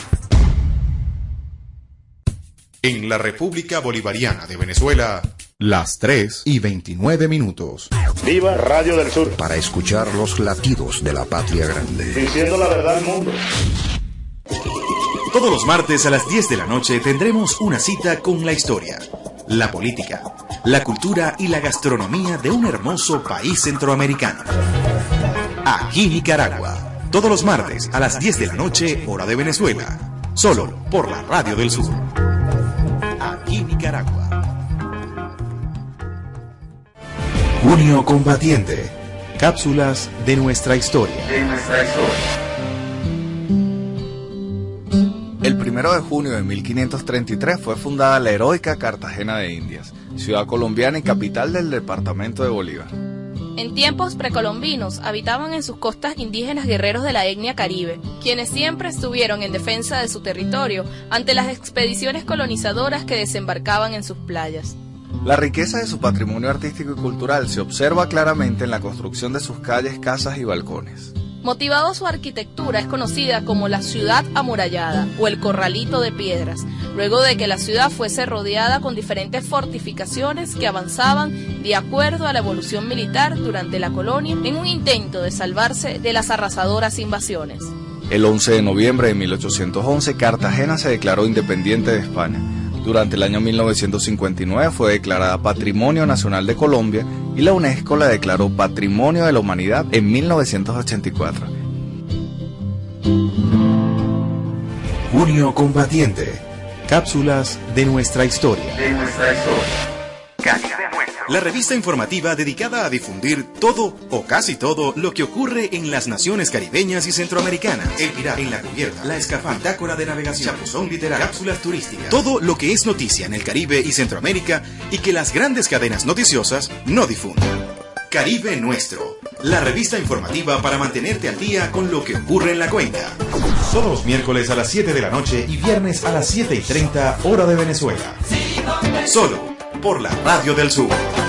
En la República Bolivariana de Venezuela, las 3:29. Viva Radio del Sur. Para escuchar los latidos de la patria grande. Diciendo la verdad al mundo. Todos los martes a las 10 de la noche tendremos una cita con la historia, la política, la cultura y la gastronomía de un hermoso país centroamericano. Aquí Nicaragua. Todos los martes a las 10 de la noche, hora de Venezuela. Solo por la Radio del Sur. Aquí Nicaragua. Junio Combatiente. Cápsulas de nuestra historia. El 1 de junio de 1533 fue fundada la heroica Cartagena de Indias, ciudad colombiana y capital del departamento de Bolívar. En tiempos precolombinos habitaban en sus costas indígenas guerreros de la etnia caribe, quienes siempre estuvieron en defensa de su territorio ante las expediciones colonizadoras que desembarcaban en sus playas. La riqueza de su patrimonio artístico y cultural se observa claramente en la construcción de sus calles, casas y balcones. Motivado su arquitectura es conocida como la ciudad amurallada o el corralito de piedras, luego de que la ciudad fuese rodeada con diferentes fortificaciones que avanzaban de acuerdo a la evolución militar durante la colonia en un intento de salvarse de las arrasadoras invasiones. El 11 de noviembre de 1811, Cartagena se declaró independiente de España. Durante el año 1959 fue declarada Patrimonio Nacional de Colombia y la UNESCO la declaró Patrimonio de la Humanidad en 1984. Junio Combatiente. Cápsulas de nuestra historia. La revista informativa dedicada a difundir todo o casi todo lo que ocurre en las naciones caribeñas y centroamericanas. El Pirata, En la Cubierta, La Escafandra, Bitácora de Navegación, Chapuzón Literario, cápsulas turísticas. Todo lo que es noticia en el Caribe y Centroamérica y que las grandes cadenas noticiosas no difunden. Caribe Nuestro, la revista informativa para mantenerte al día con lo que ocurre en la cuenca. Todos los miércoles a las 7 de la noche y viernes a las 7:30 hora de Venezuela. Solo por la Radio del Sur.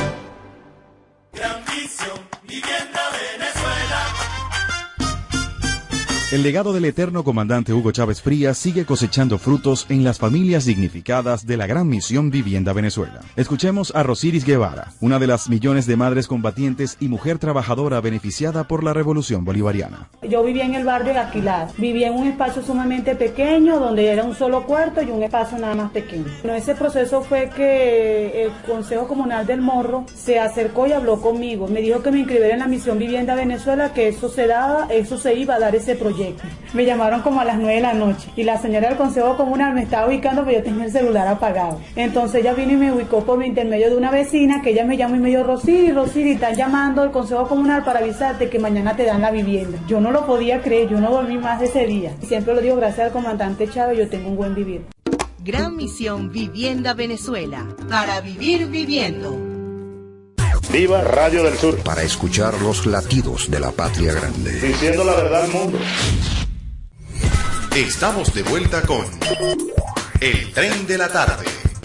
El legado del eterno comandante Hugo Chávez Frías sigue cosechando frutos en las familias dignificadas de la gran misión Vivienda Venezuela. Escuchemos a Rosiris Guevara, una de las millones de madres combatientes y mujer trabajadora beneficiada por la Revolución Bolivariana. Yo vivía en el barrio de Aquilar, vivía en un espacio sumamente pequeño donde era un solo cuarto y un espacio nada más pequeño. Bueno, ese proceso fue que el Consejo Comunal del Morro se acercó y habló conmigo. Me dijo que me inscribiera en la misión Vivienda Venezuela, que eso se iba a dar ese proyecto. Me llamaron como a las 9 de la noche y la señora del Consejo Comunal me estaba ubicando, pero yo tenía el celular apagado. Entonces ella vino y me ubicó por intermedio de una vecina, que ella me llamó y me dijo: Rosiri, están llamando al Consejo Comunal para avisarte que mañana te dan la vivienda. Yo no lo podía creer, yo no dormí más de ese día. Y siempre lo digo, gracias al comandante Chávez, yo tengo un buen vivir. Gran Misión Vivienda Venezuela, para vivir viviendo. Viva Radio del Sur. Para escuchar los latidos de la patria grande. Diciendo la verdad al mundo. Estamos de vuelta con El Tren de la Tarde.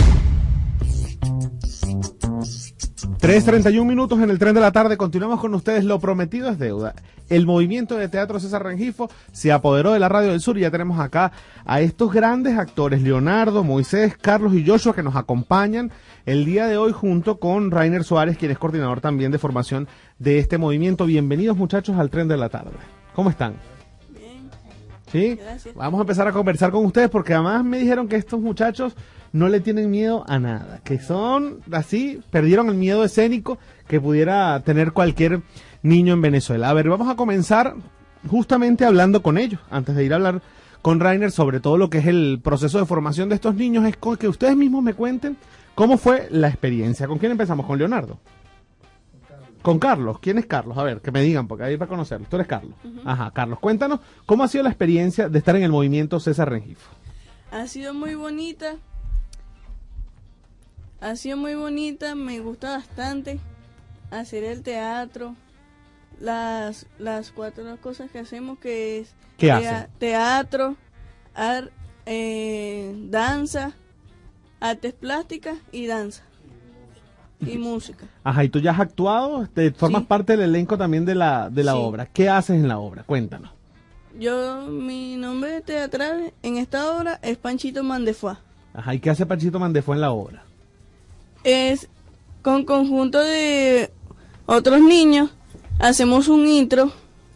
3:31 minutos en el Tren de la Tarde. Continuamos con ustedes. Lo prometido es deuda. El movimiento de teatro César Rengifo se apoderó de la Radio del Sur y ya tenemos acá a estos grandes actores, Leonardo, Moisés, Carlos y Joshua, que nos acompañan el día de hoy junto con Rainer Suárez, quien es coordinador también de formación de este movimiento. Bienvenidos, muchachos, al Tren de la Tarde. ¿Cómo están? Bien. ¿Sí? Gracias. Vamos a empezar a conversar con ustedes porque además me dijeron que estos muchachos no le tienen miedo a nada, que son así, perdieron el miedo escénico que pudiera tener cualquier niño en Venezuela. A ver, vamos a comenzar justamente hablando con ellos, antes de ir a hablar con Rainer sobre todo lo que es el proceso de formación de estos niños, es con que ustedes mismos me cuenten cómo fue la experiencia. ¿Con quién empezamos? ¿Con Leonardo? Con Carlos. ¿Quién es Carlos? A ver, que me digan, porque ahí para conocerlo. Tú eres Carlos. Ajá, Carlos, cuéntanos, ¿cómo ha sido la experiencia de estar en el movimiento César Rengifo? Ha sido muy bonita. Me gusta bastante hacer el teatro. Las 4 cosas que hacemos, que es ¿Qué hacen? Teatro, danza, artes plásticas y danza y música. Ajá, y tú ya has actuado, formas Sí. parte del elenco también de la Sí. obra. ¿Qué haces en la obra? Cuéntanos. Mi nombre teatral en esta obra es Panchito Mandefua. Ajá, ¿y qué hace Panchito Mandefua en la obra? Es con conjunto de otros niños, hacemos un intro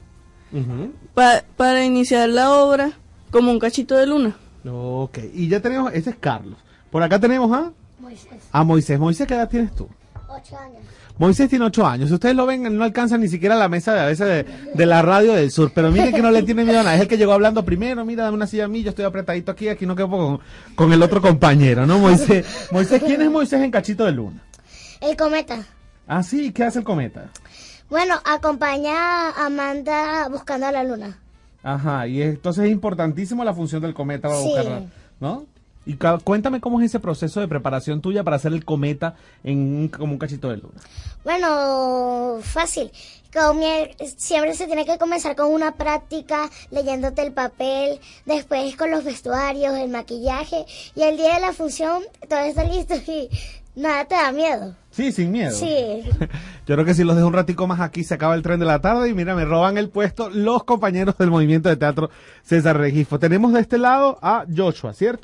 para iniciar la obra como un cachito de luna. Ok, y ya tenemos, ese es Carlos. Por acá tenemos a Moisés. Moisés. Moisés, ¿qué edad tienes tú? 8 años. Moisés tiene 8 años. Si ustedes lo ven, no alcanza ni siquiera la mesa a veces de la Radio del Sur. Pero miren que no le tiene miedo a nada. Es el que llegó hablando primero. Mira, dame una silla a mí. Yo estoy apretadito aquí no quepo con el otro compañero, ¿no, Moisés? Moisés, ¿quién es Moisés en Cachito de Luna? El cometa. Ah, sí. ¿Qué hace el cometa? Bueno, acompaña a Amanda buscando a la luna. Ajá. Y entonces es importantísimo la función del cometa para Sí. buscarla, ¿no? Y cuéntame cómo es ese proceso de preparación tuya para hacer el cometa como un cachito de luna. Bueno, fácil. Siempre se tiene que comenzar con una práctica, leyéndote el papel, después con los vestuarios, el maquillaje, y el día de la función todo está listo y nada te da miedo. Sí, sin miedo. Sí. Yo creo que si los dejo un ratico más aquí se acaba el Tren de la Tarde y mira, me roban el puesto los compañeros del movimiento de teatro César Rengifo. Tenemos de este lado a Joshua, ¿cierto?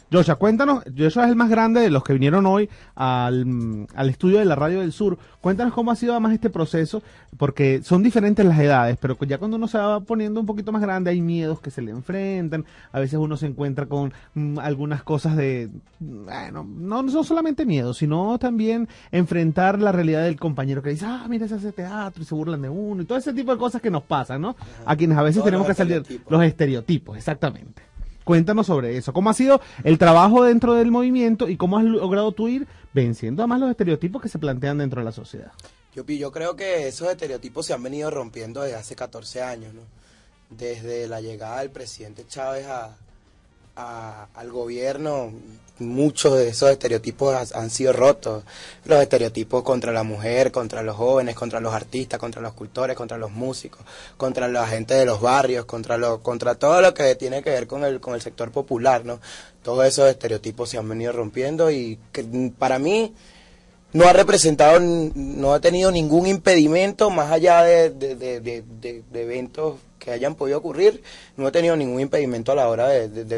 Joshua, cuéntanos, Joshua es el más grande de los que vinieron hoy al estudio de la Radio del Sur. Cuéntanos cómo ha sido además este proceso, porque son diferentes las edades, pero ya cuando uno se va poniendo un poquito más grande hay miedos que se le enfrentan, a veces uno se encuentra con algunas cosas de, bueno, no son solamente miedos, sino también enfrentar la realidad del compañero que dice, mira, se hace teatro y se burlan de uno y todo ese tipo de cosas que nos pasan, ¿no? A quienes a veces tenemos que salir los estereotipos, exactamente. Cuéntanos sobre eso. ¿Cómo ha sido el trabajo dentro del movimiento y cómo has logrado tú ir venciendo además los estereotipos que se plantean dentro de la sociedad? Yo creo que esos estereotipos se han venido rompiendo desde hace 14 años, ¿no? Desde la llegada del presidente Chávez al gobierno, muchos de esos estereotipos han sido rotos. Los estereotipos contra la mujer, contra los jóvenes, contra los artistas, contra los cultores, contra los músicos, contra la gente de los barrios, contra todo lo que tiene que ver con el sector popular, ¿no? Todos esos estereotipos se han venido rompiendo y que, para mí no ha tenido ningún impedimento más allá de eventos que hayan podido ocurrir. No he tenido ningún impedimento a la hora de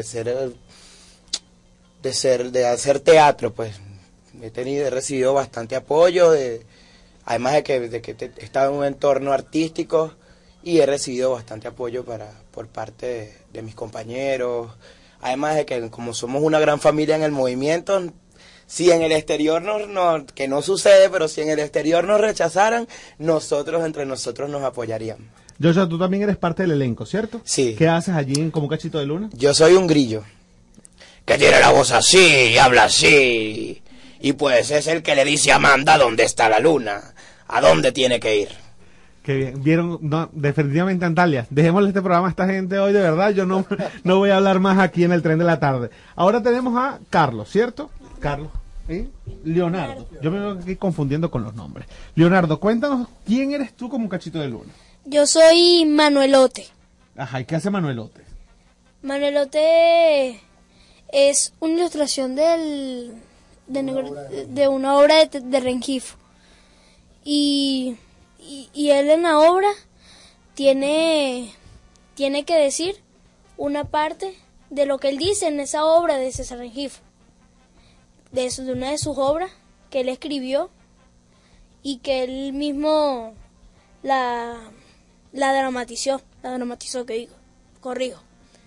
hacer teatro, pues he recibido bastante apoyo, además de que he estado en un entorno artístico y he recibido bastante apoyo por parte de mis compañeros, además de que como somos una gran familia en el movimiento, si en el exterior que no sucede, pero si en el exterior nos rechazaran, nosotros entre nosotros nos apoyaríamos. Joshua, tú también eres parte del elenco, ¿cierto? Sí. ¿Qué haces allí en Como Cachito de Luna? Yo soy un grillo, que tiene la voz así, y habla así, y pues es el que le dice a Amanda dónde está la luna, a dónde tiene que ir. Qué bien, vieron, no, definitivamente Antalya, dejémosle este programa a esta gente hoy, de verdad, yo no voy a hablar más aquí en el Tren de la Tarde. Ahora tenemos a Carlos, ¿cierto? Carlos. ¿Sí? Leonardo, yo me voy aquí confundiendo con los nombres. Leonardo, cuéntanos, ¿quién eres tú como Cachito de Luna? Yo soy Manuelote. Ajá, ¿y qué hace Manuelote? Manuelote es una ilustración de una obra de Rengifo. Y él en la obra tiene que decir una parte de lo que él dice en esa obra de César Rengifo. De una de sus obras que él escribió y que él mismo la dramatizó, que digo, corrijo.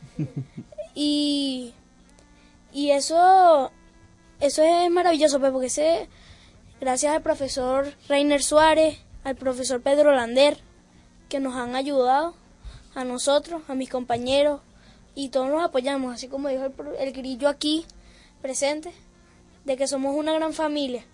Y eso es maravilloso, pues, porque gracias al profesor Reiner Suárez, al profesor Pedro Lander, que nos han ayudado, a nosotros, a mis compañeros, y todos nos apoyamos, así como dijo el grillo aquí presente, de que somos una gran familia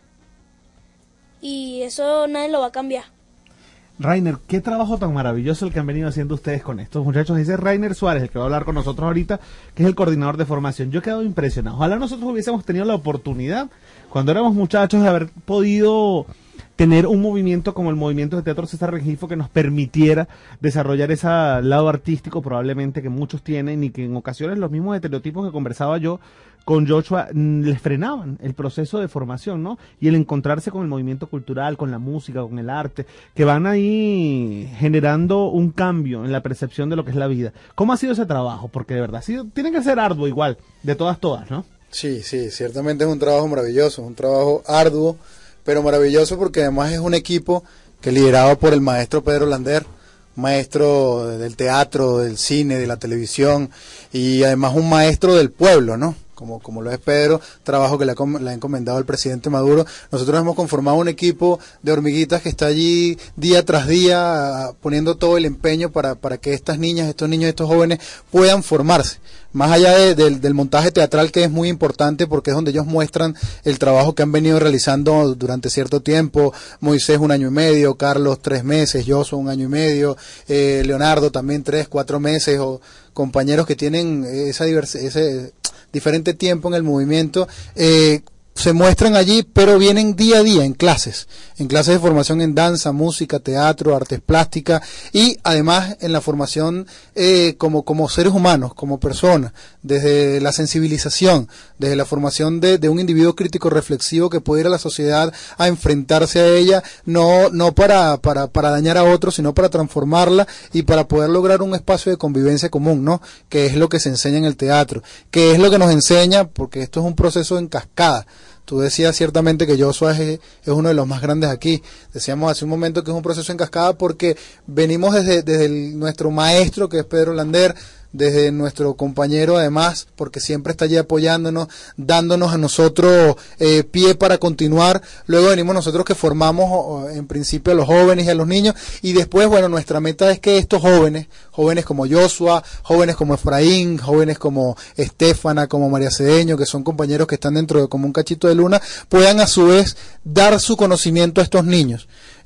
y eso nadie lo va a cambiar. Reiner, qué trabajo tan maravilloso el que han venido haciendo ustedes con estos muchachos. Dice Reiner Suárez, el que va a hablar con nosotros ahorita, que es el coordinador de formación. Yo he quedado impresionado. Ojalá nosotros hubiésemos tenido la oportunidad, cuando éramos muchachos, de haber podido tener un movimiento como el movimiento de Teatro César Rengifo que nos permitiera desarrollar ese lado artístico probablemente que muchos tienen y que en ocasiones los mismos estereotipos que conversaba yo con Joshua les frenaban el proceso de formación, ¿no? Y el encontrarse con el movimiento cultural, con la música, con el arte, que van ahí generando un cambio en la percepción de lo que es la vida. ¿Cómo ha sido ese trabajo? Porque de verdad tiene que ser arduo igual, de todas, ¿no? Sí, ciertamente es un trabajo maravilloso, un trabajo arduo, pero maravilloso porque además es un equipo que liderado por el maestro Pedro Lander, maestro del teatro, del cine, de la televisión y además un maestro del pueblo, ¿no? Como lo es Pedro, trabajo que le ha encomendado el presidente Maduro. Nosotros hemos conformado un equipo de hormiguitas que está allí día tras día poniendo todo el empeño para que estas niñas, estos niños, estos jóvenes puedan formarse. Más allá del montaje teatral, que es muy importante porque es donde ellos muestran el trabajo que han venido realizando durante cierto tiempo. Moisés 1 año y medio, Carlos 3 meses, Joshua 1 año y medio, Leonardo también 3-4 meses, o compañeros que tienen ese diferente tiempo en el movimiento. se muestran allí, pero vienen día a día en clases de formación en danza, música, teatro, artes plásticas y además en la formación como seres humanos, como personas, desde la sensibilización, desde la formación de un individuo crítico reflexivo que puede ir a la sociedad a enfrentarse a ella, no para dañar a otros, sino para transformarla y para poder lograr un espacio de convivencia común, ¿no? Que es lo que se enseña en el teatro, que es lo que nos enseña, porque esto es un proceso en cascada. Tú decías ciertamente que Joshua es uno de los más grandes aquí. Decíamos hace un momento que es un proceso en cascada porque venimos desde nuestro maestro, que es Pedro Lander, desde nuestro compañero además, porque siempre está allí apoyándonos, dándonos a nosotros pie para continuar. Luego venimos nosotros que formamos en principio a los jóvenes y a los niños, y después, bueno, nuestra meta es que estos jóvenes como Joshua, jóvenes como Efraín, jóvenes como Estefana, como María Cedeño, que son compañeros que están dentro de como un cachito de luna, puedan a su vez dar su conocimiento a estos niños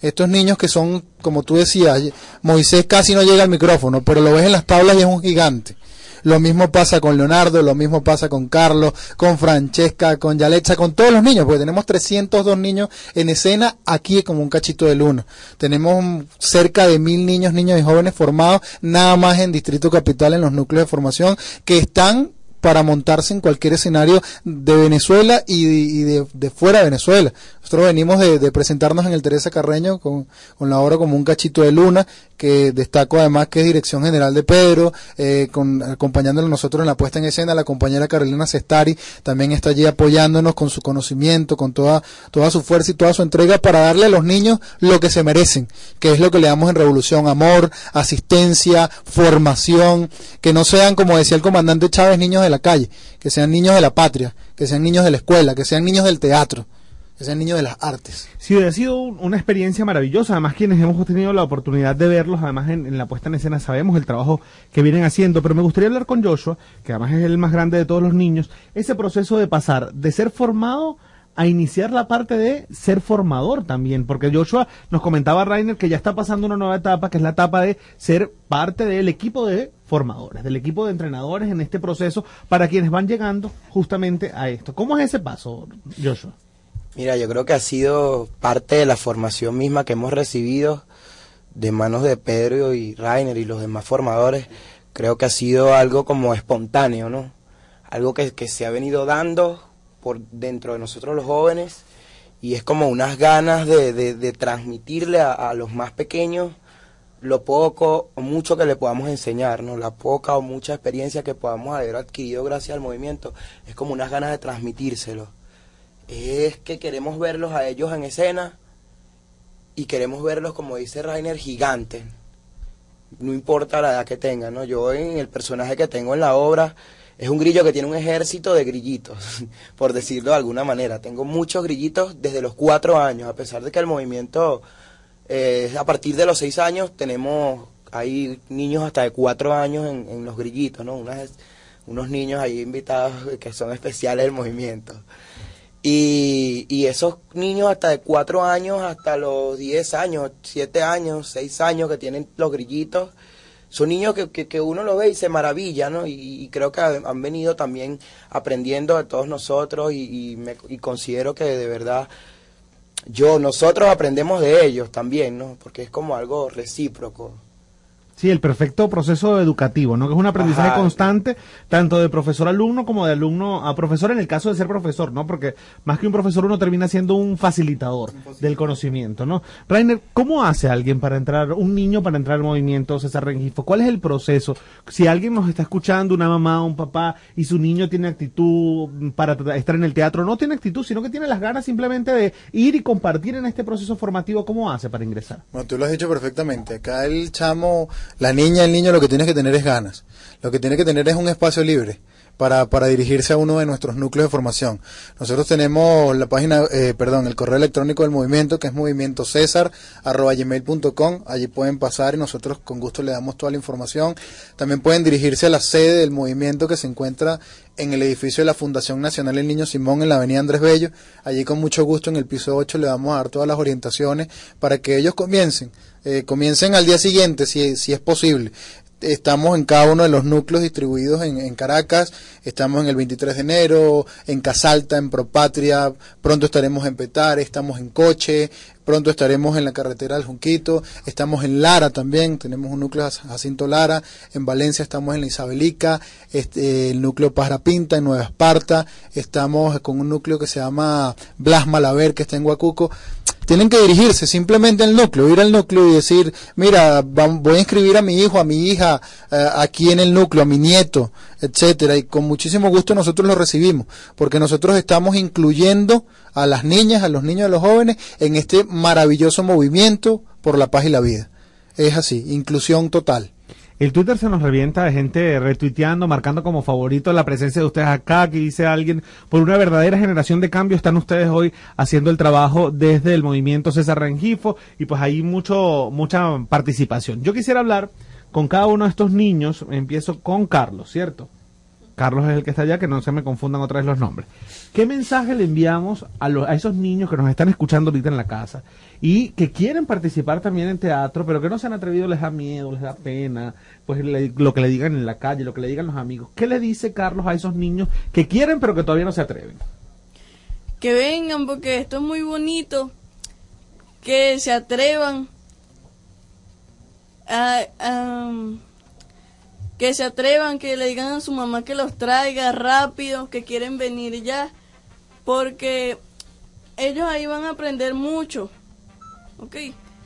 que son, como tú decías, Moisés casi no llega al micrófono, pero lo ves en las tablas y es un gigante. Lo mismo pasa con Leonardo, lo mismo pasa con Carlos, con Francesca, con Yalitza, con todos los niños, porque tenemos 302 niños en escena aquí como un cachito de luna. Tenemos cerca de 1000 niños y jóvenes formados, nada más en Distrito Capital, en los núcleos de formación, que están para montarse en cualquier escenario de Venezuela y de fuera de Venezuela. Nosotros venimos de presentarnos en el Teresa Carreño con la obra Como un cachito de luna, que destaco además que es dirección general de Pedro, acompañándonos nosotros en la puesta en escena. La compañera Carolina Cestari también está allí apoyándonos con su conocimiento, con toda su fuerza y toda su entrega para darle a los niños lo que se merecen, que es lo que le damos en Revolución: amor, asistencia, formación, que no sean, como decía el comandante Chávez, niños de la calle, que sean niños de la patria, que sean niños de la escuela, que sean niños del teatro, que sean niños de las artes. Sí, ha sido una experiencia maravillosa. Además, quienes hemos tenido la oportunidad de verlos, además en la puesta en escena, sabemos el trabajo que vienen haciendo. Pero me gustaría hablar con Joshua, que además es el más grande de todos los niños, ese proceso de pasar de ser formado a iniciar la parte de ser formador también, porque Joshua nos comentaba, Rainer, que ya está pasando una nueva etapa, que es la etapa de ser parte del equipo de formadores, del equipo de entrenadores en este proceso para quienes van llegando justamente a esto. ¿Cómo es ese paso, Joshua? Mira, yo creo que ha sido parte de la formación misma que hemos recibido de manos de Pedro y Rainer y los demás formadores. Creo que ha sido algo como espontáneo, ¿no? Algo que se ha venido dando por dentro de nosotros los jóvenes, y es como unas ganas de transmitirle a los más pequeños lo poco o mucho que le podamos enseñar, ¿no? La poca o mucha experiencia que podamos haber adquirido gracias al movimiento. Es como unas ganas de transmitírselo. Es que queremos verlos a ellos en escena y queremos verlos, como dice Rainer, gigantes. No importa la edad que tengan, ¿no? Yo en el personaje que tengo en la obra es un grillo que tiene un ejército de grillitos, por decirlo de alguna manera. Tengo muchos grillitos desde los 4 años, a pesar de que el movimiento, a partir de los 6 años, hay niños hasta de 4 años en los grillitos, ¿no? Unos niños ahí invitados que son especiales del movimiento. Y esos niños hasta de 4 años hasta los 10 años, 7 años, 6 años que tienen los grillitos, son niños que uno lo ve y se maravilla, ¿no? Y creo que han venido también aprendiendo de todos nosotros y considero que de verdad nosotros aprendemos de ellos también, ¿no? Porque es como algo recíproco. Sí, el perfecto proceso educativo, ¿no? Que es un aprendizaje constante, tanto de profesor a alumno como de alumno a profesor, en el caso de ser profesor, ¿no? Porque más que un profesor uno termina siendo un facilitador del conocimiento, ¿no? Rainer, ¿cómo hace un niño para entrar al movimiento César Rengifo? ¿Cuál es el proceso? Si alguien nos está escuchando, una mamá, un papá, y su niño tiene actitud para estar en el teatro, no tiene actitud, sino que tiene las ganas simplemente de ir y compartir en este proceso formativo, ¿cómo hace para ingresar? Bueno, tú lo has dicho perfectamente. Acá el chamo, la niña, el niño, lo que tiene que tener es ganas. Lo que tiene que tener es un espacio libre para dirigirse a uno de nuestros núcleos de formación. Nosotros tenemos la página, el correo electrónico del movimiento, que es movimientocesar@gmail.com. Allí pueden pasar y nosotros con gusto le damos toda la información. También pueden dirigirse a la sede del movimiento, que se encuentra en el edificio de la Fundación Nacional El Niño Simón, en la avenida Andrés Bello. Allí con mucho gusto en el piso 8 le vamos a dar todas las orientaciones para que ellos comiencen al día siguiente, si es posible. estamos en cada uno de los núcleos distribuidos en Caracas. Estamos en el 23 de enero, en Casalta, en Propatria, pronto estaremos en Petare, estamos en Coche, pronto estaremos en la carretera del Junquito, estamos en Lara también, tenemos un núcleo Jacinto Lara, en Valencia estamos en la Isabelica, el núcleo Pajarapinta en Nueva Esparta, estamos con un núcleo que se llama Blas Malaver, que está en Huacuco. Tienen que dirigirse simplemente al núcleo, ir al núcleo y decir, mira, voy a inscribir a mi hijo, a mi hija, aquí en el núcleo, a mi nieto, etcétera, y con muchísimo gusto nosotros lo recibimos, porque nosotros estamos incluyendo a las niñas, a los niños y a los jóvenes en este maravilloso movimiento por la paz y la vida. Es así, inclusión total. El Twitter se nos revienta de gente retuiteando, marcando como favorito la presencia de ustedes acá. Aquí dice alguien, por una verdadera generación de cambio están ustedes hoy haciendo el trabajo desde el movimiento César Rengifo, y pues hay mucha participación. Yo quisiera hablar con cada uno de estos niños. Empiezo con Carlos, ¿cierto? Carlos es el que está allá, que no se me confundan otra vez los nombres. ¿Qué mensaje le enviamos a esos niños que nos están escuchando ahorita en la casa y que quieren participar también en teatro, pero que no se han atrevido, les da miedo, les da pena, pues lo que le digan en la calle, lo que le digan los amigos? ¿Qué le dice Carlos a esos niños que quieren pero que todavía no se atreven? Que vengan, porque esto es muy bonito, que se atrevan que le digan a su mamá que los traiga rápido, que quieren venir ya, porque ellos ahí van a aprender mucho, ¿ok?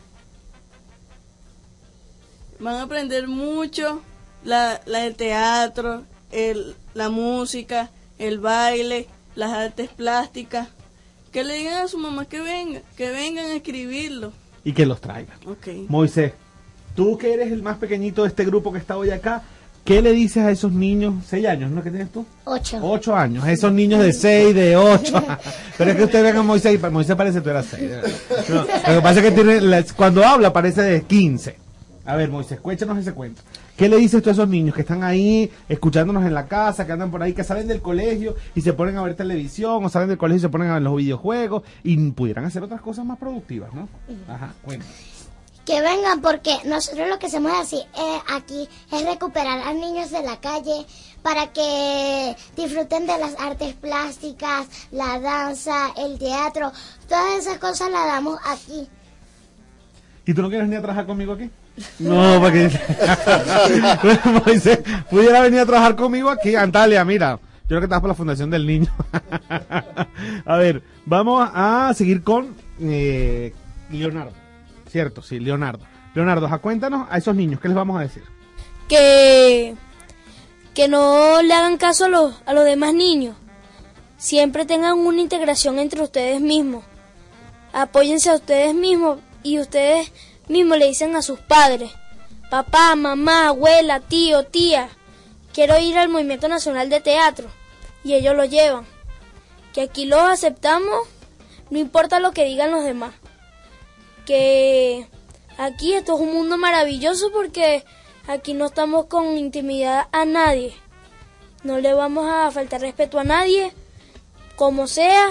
Van a aprender mucho el teatro, la música, el baile, las artes plásticas. Que le digan a su mamá que vengan a escribirlo. Y que los traigan. Okay. Moisés, tú que eres el más pequeñito de este grupo que está hoy acá, ¿qué le dices a esos niños? 6 años, ¿no? ¿Qué tienes tú? 8. 8 años, a esos niños de 6, de 8. Pero es que usted venga a Moisés, y Moisés parece que tú eras 6. No, lo que pasa es que cuando habla parece de 15. A ver, Moisés, cuéntanos ese cuento. ¿Qué le dices tú a esos niños que están ahí escuchándonos en la casa, que andan por ahí, que salen del colegio y se ponen a ver televisión, o salen del colegio y se ponen a ver los videojuegos y pudieran hacer otras cosas más productivas, ¿no? Ajá, cuéntanos. Que vengan, porque nosotros lo que hacemos así aquí es recuperar a niños de la calle para que disfruten de las artes plásticas, la danza, el teatro, todas esas cosas las damos aquí. ¿Y tú no quieres venir a trabajar conmigo aquí? No, porque Moisés pudiera venir a trabajar conmigo aquí. Antalya, mira, yo creo que estás por la Fundación del Niño. A ver, vamos a seguir con Leonardo. Cierto, sí, Leonardo. Leonardo, cuéntanos a esos niños, ¿qué les vamos a decir? Que no le hagan caso a los demás niños. Siempre tengan una integración entre ustedes mismos. Apóyense a ustedes mismos y ustedes mismos le dicen a sus padres: papá, mamá, abuela, tío, tía, quiero ir al Movimiento Nacional de Teatro. Y ellos lo llevan. Que aquí los aceptamos, no importa lo que digan los demás. Que aquí esto es un mundo maravilloso porque aquí no estamos con intimidad a nadie. No le vamos a faltar respeto a nadie, como sea,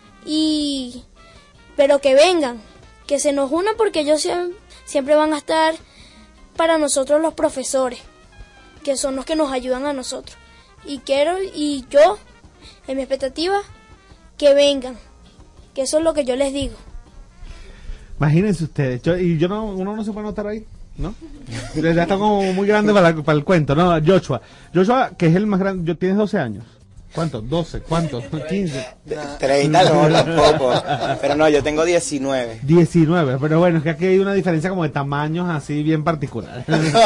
pero que vengan, que se nos unan, porque ellos siempre van a estar para nosotros los profesores, que son los que nos ayudan a nosotros. Y yo, en mi expectativa, que vengan, que eso es lo que yo les digo. Imagínense ustedes, uno no se puede anotar ahí, ¿no? Ya está como muy grande para el cuento, ¿no? Joshua, que es el más grande, ¿tienes 12 años? ¿Cuántos? ¿12? ¿Cuántos? ¿15? 30 no, tampoco. Pero no, yo tengo 19. 19, pero bueno, es que aquí hay una diferencia como de tamaños así bien particular.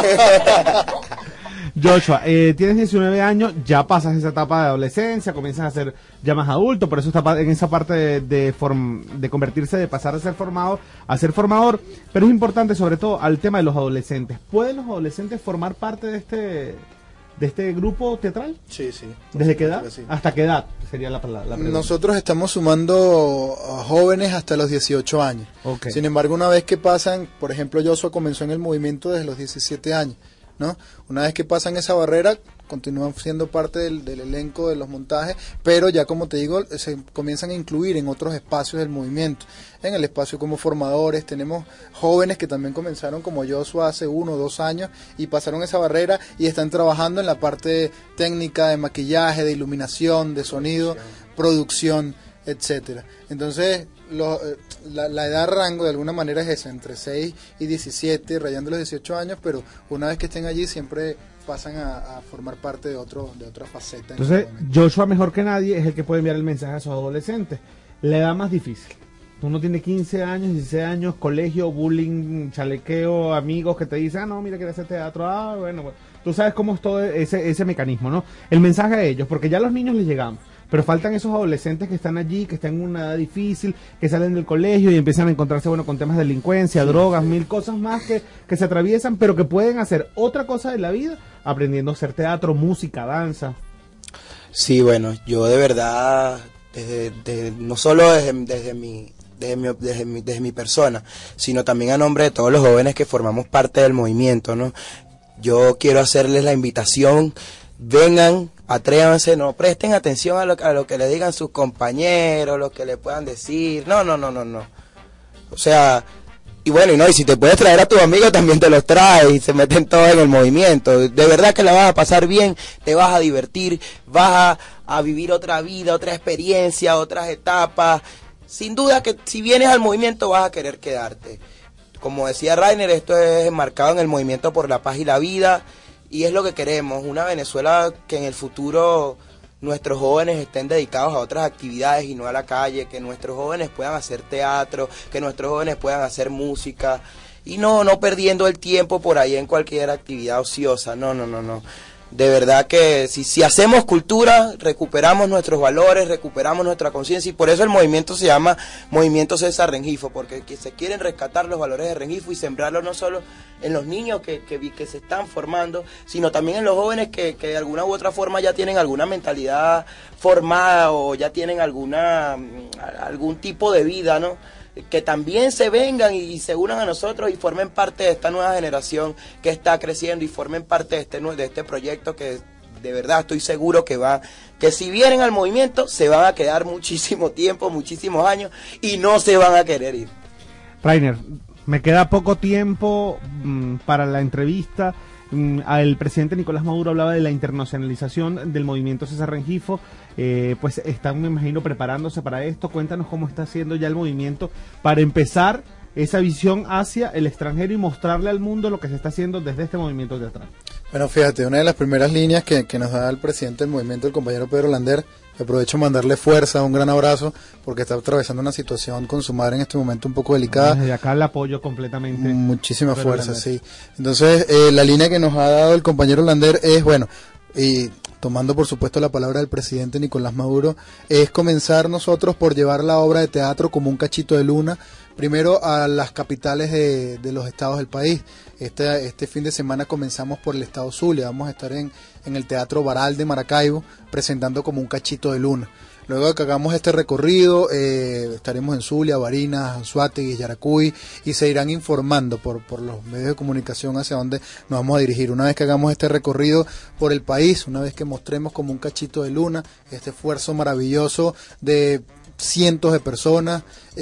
Joshua, tienes 19 años, ya pasas esa etapa de adolescencia, comienzas a ser ya más adulto, por eso está en esa parte de convertirse, de pasar a ser formado, a ser formador, pero es importante sobre todo al tema de los adolescentes. ¿Pueden los adolescentes formar parte de este grupo teatral? Sí, sí. ¿Desde qué edad? Sí. ¿Hasta qué edad sería la pregunta? Nosotros estamos sumando a jóvenes hasta los 18 años. Okay. Sin embargo, una vez que pasan, por ejemplo, Joshua comenzó en el movimiento desde los 17 años, ¿no? Una vez que pasan esa barrera, continúan siendo parte del elenco de los montajes, pero ya como te digo, se comienzan a incluir en otros espacios del movimiento. En el espacio como formadores, tenemos jóvenes que también comenzaron como Joshua hace 1 o 2 años y pasaron esa barrera y están trabajando en la parte técnica de maquillaje, de iluminación, de sonido, producción, etcétera. Entonces, la edad rango de alguna manera es esa, entre 6 y 17, rayando los 18 años, pero una vez que estén allí siempre pasan a formar parte de otra faceta. Entonces, Joshua mejor que nadie es el que puede enviar el mensaje a esos adolescentes. La edad más difícil. Uno tiene 15 años, 16 años, colegio, bullying, chalequeo, amigos que te dicen, no, mira, quiere hacer teatro, bueno, tú sabes cómo es todo ese mecanismo, ¿no? El mensaje a ellos, porque ya a los niños les llegamos. Pero faltan esos adolescentes que están allí, que están en una edad difícil, que salen del colegio y empiezan a encontrarse, con temas de delincuencia, drogas, 1000 cosas más que se atraviesan, pero que pueden hacer otra cosa de la vida, aprendiendo a hacer teatro, música, danza. Sí, bueno, yo de verdad, no solo desde mi persona, sino también a nombre de todos los jóvenes que formamos parte del movimiento, ¿no? Yo quiero hacerles la invitación, vengan, atrévanse, no presten atención a lo que le digan sus compañeros, lo que le puedan decir, no. O sea, y si te puedes traer a tus amigos también te los traes y se meten todos en el movimiento. De verdad que la vas a pasar bien, te vas a divertir, vas a vivir otra vida, otra experiencia, otras etapas. Sin duda que si vienes al movimiento vas a querer quedarte. Como decía Rainer, esto es enmarcado en el movimiento por la paz y la vida. Y es lo que queremos, una Venezuela que en el futuro nuestros jóvenes estén dedicados a otras actividades y no a la calle, que nuestros jóvenes puedan hacer teatro, que nuestros jóvenes puedan hacer música y no perdiendo el tiempo por ahí en cualquier actividad ociosa, no. De verdad que si hacemos cultura, recuperamos nuestros valores, recuperamos nuestra conciencia y por eso el movimiento se llama Movimiento César Rengifo, porque se quieren rescatar los valores de Rengifo y sembrarlos no solo en los niños que se están formando, sino también en los jóvenes que de alguna u otra forma ya tienen alguna mentalidad formada o ya tienen algún tipo de vida, ¿no? Que también se vengan y se unan a nosotros y formen parte de esta nueva generación que está creciendo y formen parte de este proyecto que de verdad estoy seguro que si vienen al movimiento se van a quedar muchísimo tiempo, muchísimos años y no se van a querer ir. Rainer, me queda poco tiempo para la entrevista. El presidente Nicolás Maduro hablaba de la internacionalización del movimiento César Rengifo, pues están, me imagino, preparándose para esto. Cuéntanos cómo está haciendo ya el movimiento para empezar esa visión hacia el extranjero y mostrarle al mundo lo que se está haciendo desde este movimiento teatral. Bueno, fíjate, una de las primeras líneas que nos da el presidente del movimiento, el compañero Pedro Lander, aprovecho mandarle fuerza, un gran abrazo, porque está atravesando una situación con su madre en este momento un poco delicada. Desde acá le apoyo completamente. Muchísima fuerza, sí. Entonces, la línea que nos ha dado el compañero Lander es, y tomando por supuesto la palabra del presidente Nicolás Maduro, es comenzar nosotros por llevar la obra de teatro como un cachito de luna, primero a las capitales de los estados del país. Este fin de semana comenzamos por el estado Zulia, vamos a estar en el Teatro Baral de Maracaibo presentando como un cachito de luna. Luego de que hagamos este recorrido, estaremos en Zulia, Barinas, Anzoátegui, Yaracuy y se irán informando por los medios de comunicación hacia dónde nos vamos a dirigir. Una vez que hagamos este recorrido por el país, una vez que mostremos como un cachito de luna este esfuerzo maravilloso de cientos de personas,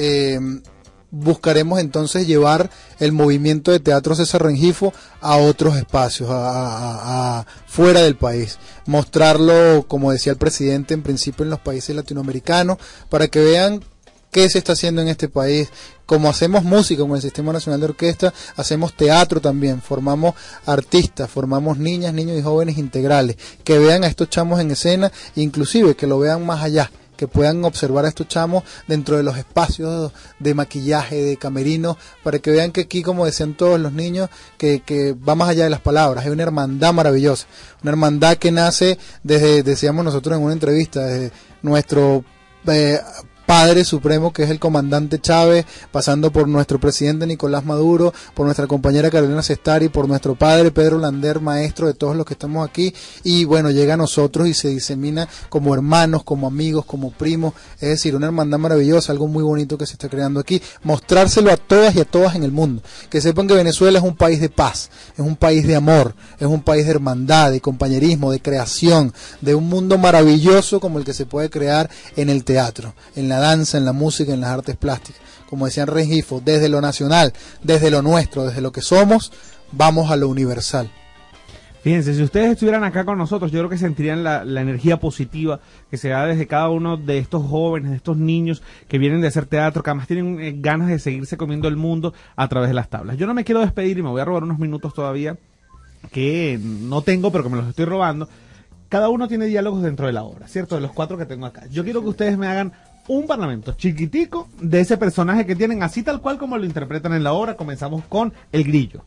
buscaremos entonces llevar el movimiento de teatro César Rengifo a otros espacios, a fuera del país, mostrarlo, como decía el presidente, en principio en los países latinoamericanos, para que vean qué se está haciendo en este país. Como hacemos música con el Sistema Nacional de Orquesta, hacemos teatro también, formamos artistas, formamos niñas, niños y jóvenes integrales, que vean a estos chamos en escena, inclusive que lo vean más allá, que puedan observar a estos chamos dentro de los espacios de maquillaje, de camerinos, para que vean que aquí, como decían todos los niños, que va más allá de las palabras. Hay una hermandad maravillosa, una hermandad que nace desde, decíamos nosotros en una entrevista, desde nuestro Padre Supremo, que es el comandante Chávez, pasando por nuestro presidente Nicolás Maduro, por nuestra compañera Carolina Cestari, por nuestro padre Pedro Lander, maestro de todos los que estamos aquí, y bueno, llega a nosotros y se disemina como hermanos, como amigos, como primos, es decir, una hermandad maravillosa, algo muy bonito que se está creando aquí, mostrárselo a todas y a todas en el mundo, que sepan que Venezuela es un país de paz, es un país de amor, es un país de hermandad, de compañerismo, de creación, de un mundo maravilloso como el que se puede crear en el teatro, en la danza, en la música, en las artes plásticas. Como decían Rengifo, desde lo nacional, desde lo nuestro, desde lo que somos, vamos a lo universal. Fíjense, si ustedes estuvieran acá con nosotros, yo creo que sentirían la energía positiva que se da desde cada uno de estos jóvenes, de estos niños que vienen de hacer teatro, que además tienen ganas de seguirse comiendo el mundo a través de las tablas. Yo no me quiero despedir y me voy a robar unos minutos todavía que no tengo, pero que me los estoy robando. Cada uno tiene diálogos dentro de la obra, ¿cierto? De los 4 que tengo acá. Yo quiero que ustedes me hagan un parlamento chiquitico de ese personaje que tienen, así tal cual como lo interpretan en la obra. Comenzamos con el Grillo.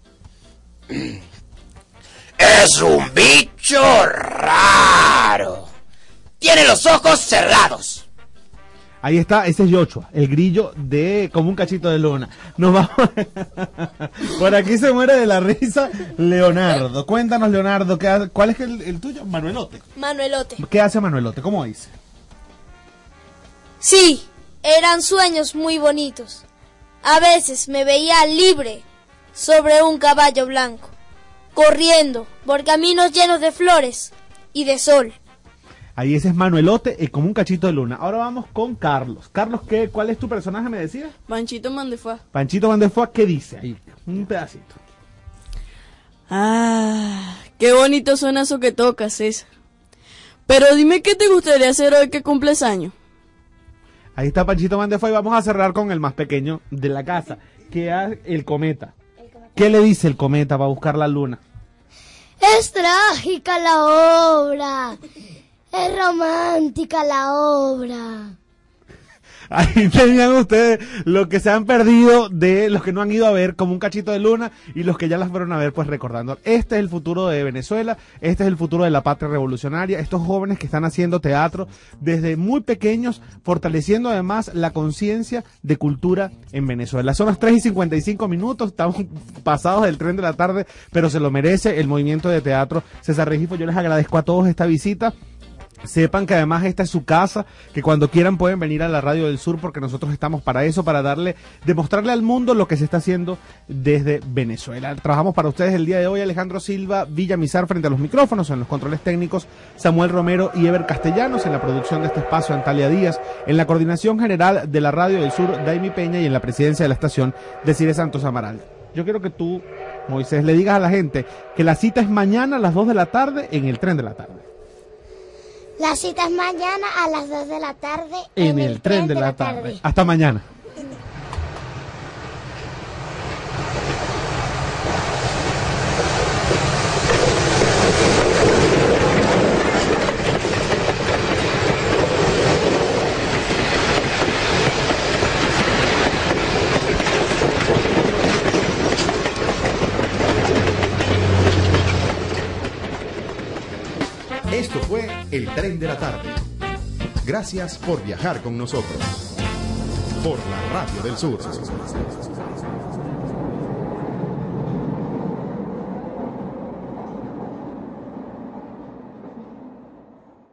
Es un bicho raro. Tiene los ojos cerrados. Ahí está, ese es Yochoa, el Grillo de Como un cachito de luna. Nos vamos. Por aquí se muere de la risa Leonardo. Cuéntanos, Leonardo, ¿cuál es el tuyo? Manuelote. Manuelote. ¿Qué hace Manuelote? ¿Cómo dice? Sí, eran sueños muy bonitos. A veces me veía libre sobre un caballo blanco, corriendo por caminos llenos de flores y de sol. Ahí ese es Manuelote y Como un cachito de luna. Ahora vamos con Carlos. Carlos, ¿cuál es tu personaje, me decías? Panchito Mandefuá. Panchito Mandefuá, ¿qué dice? Ahí, un pedacito. Ah, qué bonito suena eso que tocas, César. Pero dime qué te gustaría hacer hoy que cumples años. Ahí está Panchito Mandefuá y vamos a cerrar con el más pequeño de la casa, que es el Cometa. ¿Qué le dice el Cometa para buscar la luna? Es trágica la obra. Es romántica la obra. Ahí tenían ustedes lo que se han perdido de los que no han ido a ver Como un cachito de luna y los que ya las fueron a ver, pues recordando. Este es el futuro de Venezuela, este es el futuro de la patria revolucionaria, estos jóvenes que están haciendo teatro desde muy pequeños, fortaleciendo además la conciencia de cultura en Venezuela. Son las 3:55, estamos pasados del tren de la tarde, pero se lo merece el movimiento de teatro César Rengifo. Yo les agradezco a todos esta visita. Sepan que además esta es su casa, que cuando quieran pueden venir a la Radio del Sur porque nosotros estamos para eso, para demostrarle al mundo lo que se está haciendo desde Venezuela. Trabajamos para ustedes el día de hoy Alejandro Silva Villamizar frente a los micrófonos, en los controles técnicos Samuel Romero y Ever Castellanos, en la producción de este espacio Antalia Díaz, en la coordinación general de la Radio del Sur Daimi Peña y en la presidencia de la estación Desiree Santos Amaral. Yo quiero que tú, Moisés, le digas a la gente que la cita es mañana a las 2 de la tarde en el tren de la tarde. La cita es mañana a las 2 de la tarde en el tren de la tarde. Hasta mañana. Esto fue El Tren de la Tarde. Gracias por viajar con nosotros. Por la Radio del Sur.